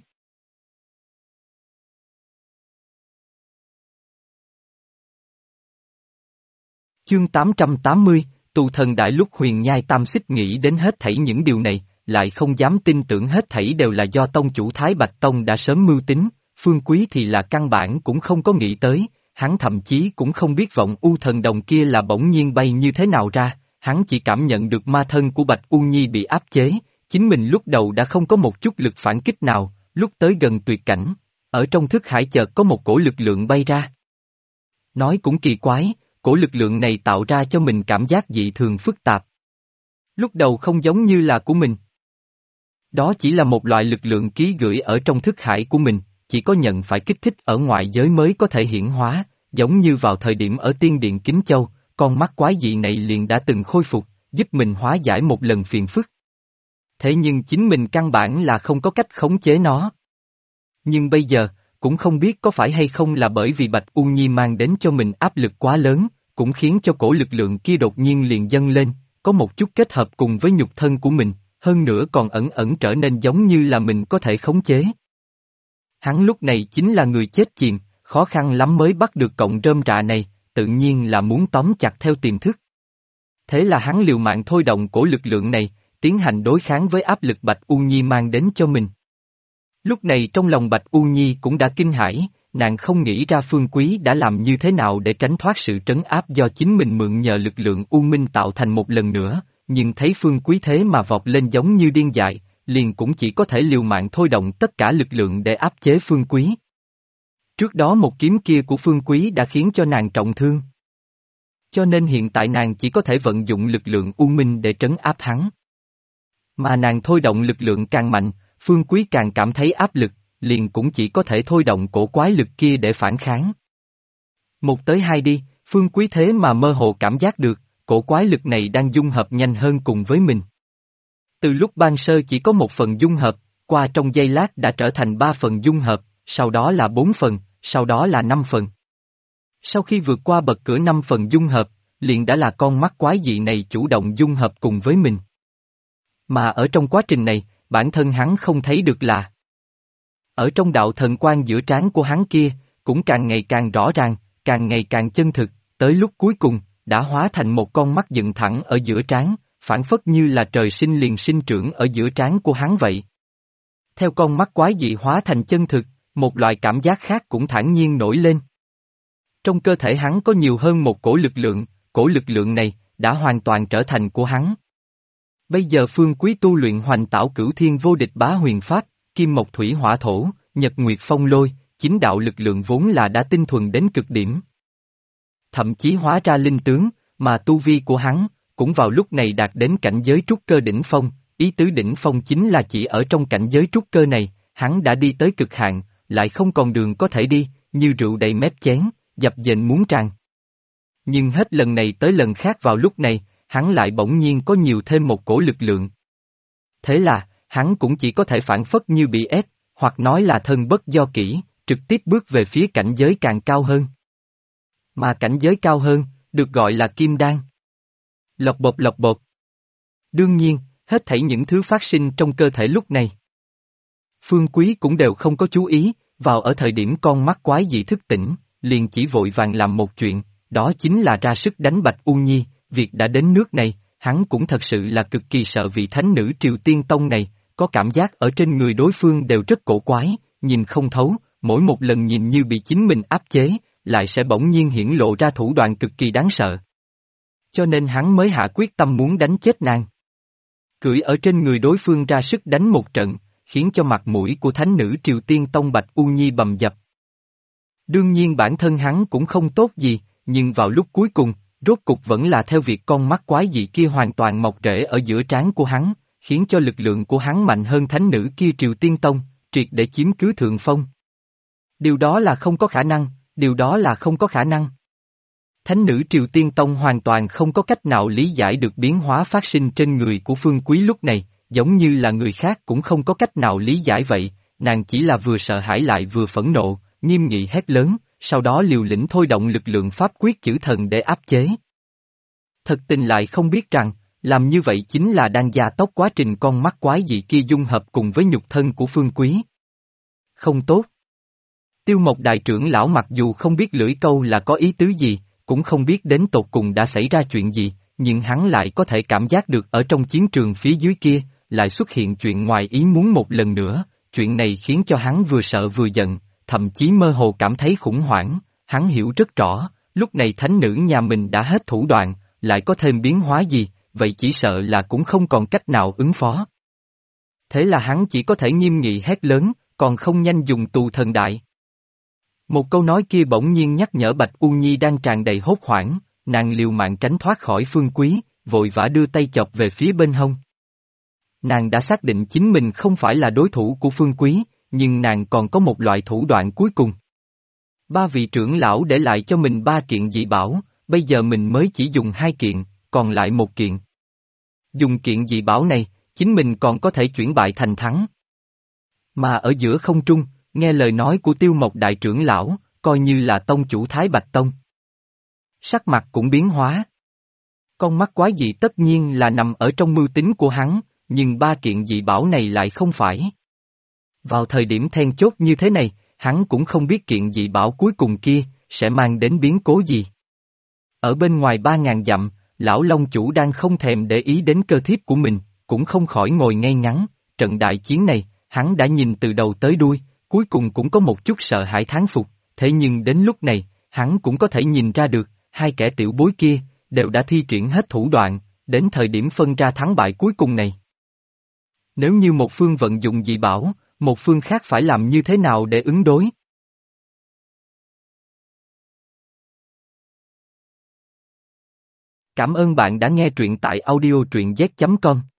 Chương 880, Tù Thần Đại lúc Huyền Nhai Tam Xích nghĩ đến hết thảy những điều này, lại không dám tin tưởng hết thảy đều là do tông chủ Thái Bạch Tông đã sớm mưu tính, Phương Quý thì là căn bản cũng không có nghĩ tới, hắn thậm chí cũng không biết vọng u thần đồng kia là bỗng nhiên bay như thế nào ra, hắn chỉ cảm nhận được ma thân của Bạch U Nhi bị áp chế, chính mình lúc đầu đã không có một chút lực phản kích nào, lúc tới gần tuyệt cảnh, ở trong thức hải chợt có một cổ lực lượng bay ra. Nói cũng kỳ quái, cổ lực lượng này tạo ra cho mình cảm giác dị thường phức tạp. Lúc đầu không giống như là của mình. Đó chỉ là một loại lực lượng ký gửi ở trong thức hải của mình, chỉ có nhận phải kích thích ở ngoại giới mới có thể hiển hóa, giống như vào thời điểm ở Tiên Điện Kính Châu, con mắt quái dị này liền đã từng khôi phục, giúp mình hóa giải một lần phiền phức. Thế nhưng chính mình căn bản là không có cách khống chế nó. Nhưng bây giờ, cũng không biết có phải hay không là bởi vì Bạch U Nhi mang đến cho mình áp lực quá lớn, cũng khiến cho cổ lực lượng kia đột nhiên liền dâng lên, có một chút kết hợp cùng với nhục thân của mình, hơn nữa còn ẩn ẩn trở nên giống như là mình có thể khống chế. Hắn lúc này chính là người chết chìm, khó khăn lắm mới bắt được cọng rơm rạ này, tự nhiên là muốn tóm chặt theo tiềm thức. Thế là hắn liều mạng thôi động cổ lực lượng này, tiến hành đối kháng với áp lực Bạch U Nhi mang đến cho mình. Lúc này trong lòng Bạch U Nhi cũng đã kinh hãi, nàng không nghĩ ra Phương Quý đã làm như thế nào để tránh thoát sự trấn áp do chính mình mượn nhờ lực lượng U Minh tạo thành một lần nữa, nhưng thấy Phương Quý thế mà vọt lên giống như điên dại, liền cũng chỉ có thể liều mạng thôi động tất cả lực lượng để áp chế Phương Quý. Trước đó một kiếm kia của Phương Quý đã khiến cho nàng trọng thương. Cho nên hiện tại nàng chỉ có thể vận dụng lực lượng U Minh để trấn áp hắn. Mà nàng thôi động lực lượng càng mạnh, Phương Quý càng cảm thấy áp lực, liền cũng chỉ có thể thôi động cổ quái lực kia để phản kháng. Một tới hai đi, Phương Quý thế mà mơ hồ cảm giác được, cổ quái lực này đang dung hợp nhanh hơn cùng với mình. Từ lúc ban sơ chỉ có một phần dung hợp, qua trong giây lát đã trở thành 3 phần dung hợp, sau đó là 4 phần, sau đó là 5 phần. Sau khi vượt qua bậc cửa 5 phần dung hợp, liền đã là con mắt quái dị này chủ động dung hợp cùng với mình. Mà ở trong quá trình này, bản thân hắn không thấy được là ở trong đạo thần quang giữa trán của hắn kia, cũng càng ngày càng rõ ràng, càng ngày càng chân thực, tới lúc cuối cùng, đã hóa thành một con mắt dựng thẳng ở giữa trán, phản phất như là trời sinh liền sinh trưởng ở giữa trán của hắn vậy. Theo con mắt quái dị hóa thành chân thực, một loại cảm giác khác cũng thản nhiên nổi lên. Trong cơ thể hắn có nhiều hơn một cổ lực lượng này, đã hoàn toàn trở thành của hắn. Bây giờ Phương Quý tu luyện Hoành Tảo Cửu Thiên Vô Địch Bá Huyền Pháp, Kim Mộc Thủy Hỏa Thổ, Nhật Nguyệt Phong Lôi, chính đạo lực lượng vốn là đã tinh thuần đến cực điểm. Thậm chí hóa ra linh tướng, mà tu vi của hắn, cũng vào lúc này đạt đến cảnh giới trúc cơ đỉnh phong, ý tứ đỉnh phong chính là chỉ ở trong cảnh giới trúc cơ này, hắn đã đi tới cực hạn, lại không còn đường có thể đi, như rượu đầy mép chén, dập dềnh muốn tràn. Nhưng hết lần này tới lần khác vào lúc này, hắn lại bỗng nhiên có nhiều thêm một cổ lực lượng. Thế là, hắn cũng chỉ có thể phản phất như bị ép, hoặc nói là thân bất do kỹ, trực tiếp bước về phía cảnh giới càng cao hơn. Mà cảnh giới cao hơn, được gọi là kim đan. Lộc bột lộc bột. Đương nhiên, hết thảy những thứ phát sinh trong cơ thể lúc này. Phương Quý cũng đều không có chú ý, vào ở thời điểm con mắt quái dị thức tỉnh, liền chỉ vội vàng làm một chuyện, đó chính là ra sức đánh Bạch U Nhi, việc đã đến nước này, hắn cũng thật sự là cực kỳ sợ vị thánh nữ Triều Tiên Tông này, có cảm giác ở trên người đối phương đều rất cổ quái, nhìn không thấu, mỗi một lần nhìn như bị chính mình áp chế, lại sẽ bỗng nhiên hiển lộ ra thủ đoạn cực kỳ đáng sợ. Cho nên hắn mới hạ quyết tâm muốn đánh chết nàng. Cưỡi ở trên người đối phương ra sức đánh một trận, khiến cho mặt mũi của thánh nữ Triều Tiên Tông Bạch U Nhi bầm dập. Đương nhiên bản thân hắn cũng không tốt gì, nhưng vào lúc cuối cùng, rốt cục vẫn là theo việc con mắt quái dị kia hoàn toàn mọc rễ ở giữa trán của hắn, khiến cho lực lượng của hắn mạnh hơn thánh nữ kia Triều Tiên Tông, triệt để chiếm cứ thượng phong. Điều đó là không có khả năng, điều đó là không có khả năng. Thánh nữ Triều Tiên Tông hoàn toàn không có cách nào lý giải được biến hóa phát sinh trên người của Phương Quý lúc này, giống như là người khác cũng không có cách nào lý giải vậy, nàng chỉ là vừa sợ hãi lại vừa phẫn nộ, nghiêm nghị hét lớn, sau đó liều lĩnh thôi động lực lượng pháp quyết chữ thần để áp chế. Thật tình lại không biết rằng, làm như vậy chính là đang gia tốc quá trình con mắt quái dị kia dung hợp cùng với nhục thân của Phương Quý. Không tốt. Tiêu Mộc đại trưởng lão mặc dù không biết lưỡi câu là có ý tứ gì, cũng không biết đến tột cùng đã xảy ra chuyện gì, nhưng hắn lại có thể cảm giác được ở trong chiến trường phía dưới kia, lại xuất hiện chuyện ngoài ý muốn một lần nữa, chuyện này khiến cho hắn vừa sợ vừa giận, thậm chí mơ hồ cảm thấy khủng hoảng, hắn hiểu rất rõ, lúc này thánh nữ nhà mình đã hết thủ đoạn, lại có thêm biến hóa gì, vậy chỉ sợ là cũng không còn cách nào ứng phó. Thế là hắn chỉ có thể nghiêm nghị hét lớn, còn không nhanh dùng tù thần đại. Một câu nói kia bỗng nhiên nhắc nhở Bạch U Nhi đang tràn đầy hốt hoảng, nàng liều mạng tránh thoát khỏi Phương Quý, vội vã đưa tay chọc về phía bên hông. Nàng đã xác định chính mình không phải là đối thủ của Phương Quý, nhưng nàng còn có một loại thủ đoạn cuối cùng. 3 vị trưởng lão để lại cho mình 3 kiện dị bảo, bây giờ mình mới chỉ dùng 2 kiện, còn lại 1 kiện. Dùng kiện dị bảo này, chính mình còn có thể chuyển bại thành thắng. Mà ở giữa không trung, nghe lời nói của Tiêu Mộc đại trưởng lão, coi như là tông chủ Thái Bạch Tông. Sắc mặt cũng biến hóa. Con mắt quái dị tất nhiên là nằm ở trong mưu tính của hắn, nhưng 3 kiện dị bảo này lại không phải. Vào thời điểm then chốt như thế này, hắn cũng không biết kiện dị bảo cuối cùng kia, sẽ mang đến biến cố gì. Ở bên ngoài 3.000 dặm, lão Long chủ đang không thèm để ý đến cơ thiếp của mình, cũng không khỏi ngồi ngay ngắn, trận đại chiến này, hắn đã nhìn từ đầu tới đuôi, cuối cùng cũng có một chút sợ hãi thán phục, thế nhưng đến lúc này, hắn cũng có thể nhìn ra được, hai kẻ tiểu bối kia, đều đã thi triển hết thủ đoạn, đến thời điểm phân ra thắng bại cuối cùng này. Nếu như một phương vận dụng dị bảo, một phương khác phải làm như thế nào để ứng đối? Cảm ơn bạn đã nghe truyện tại audio truyện z.com.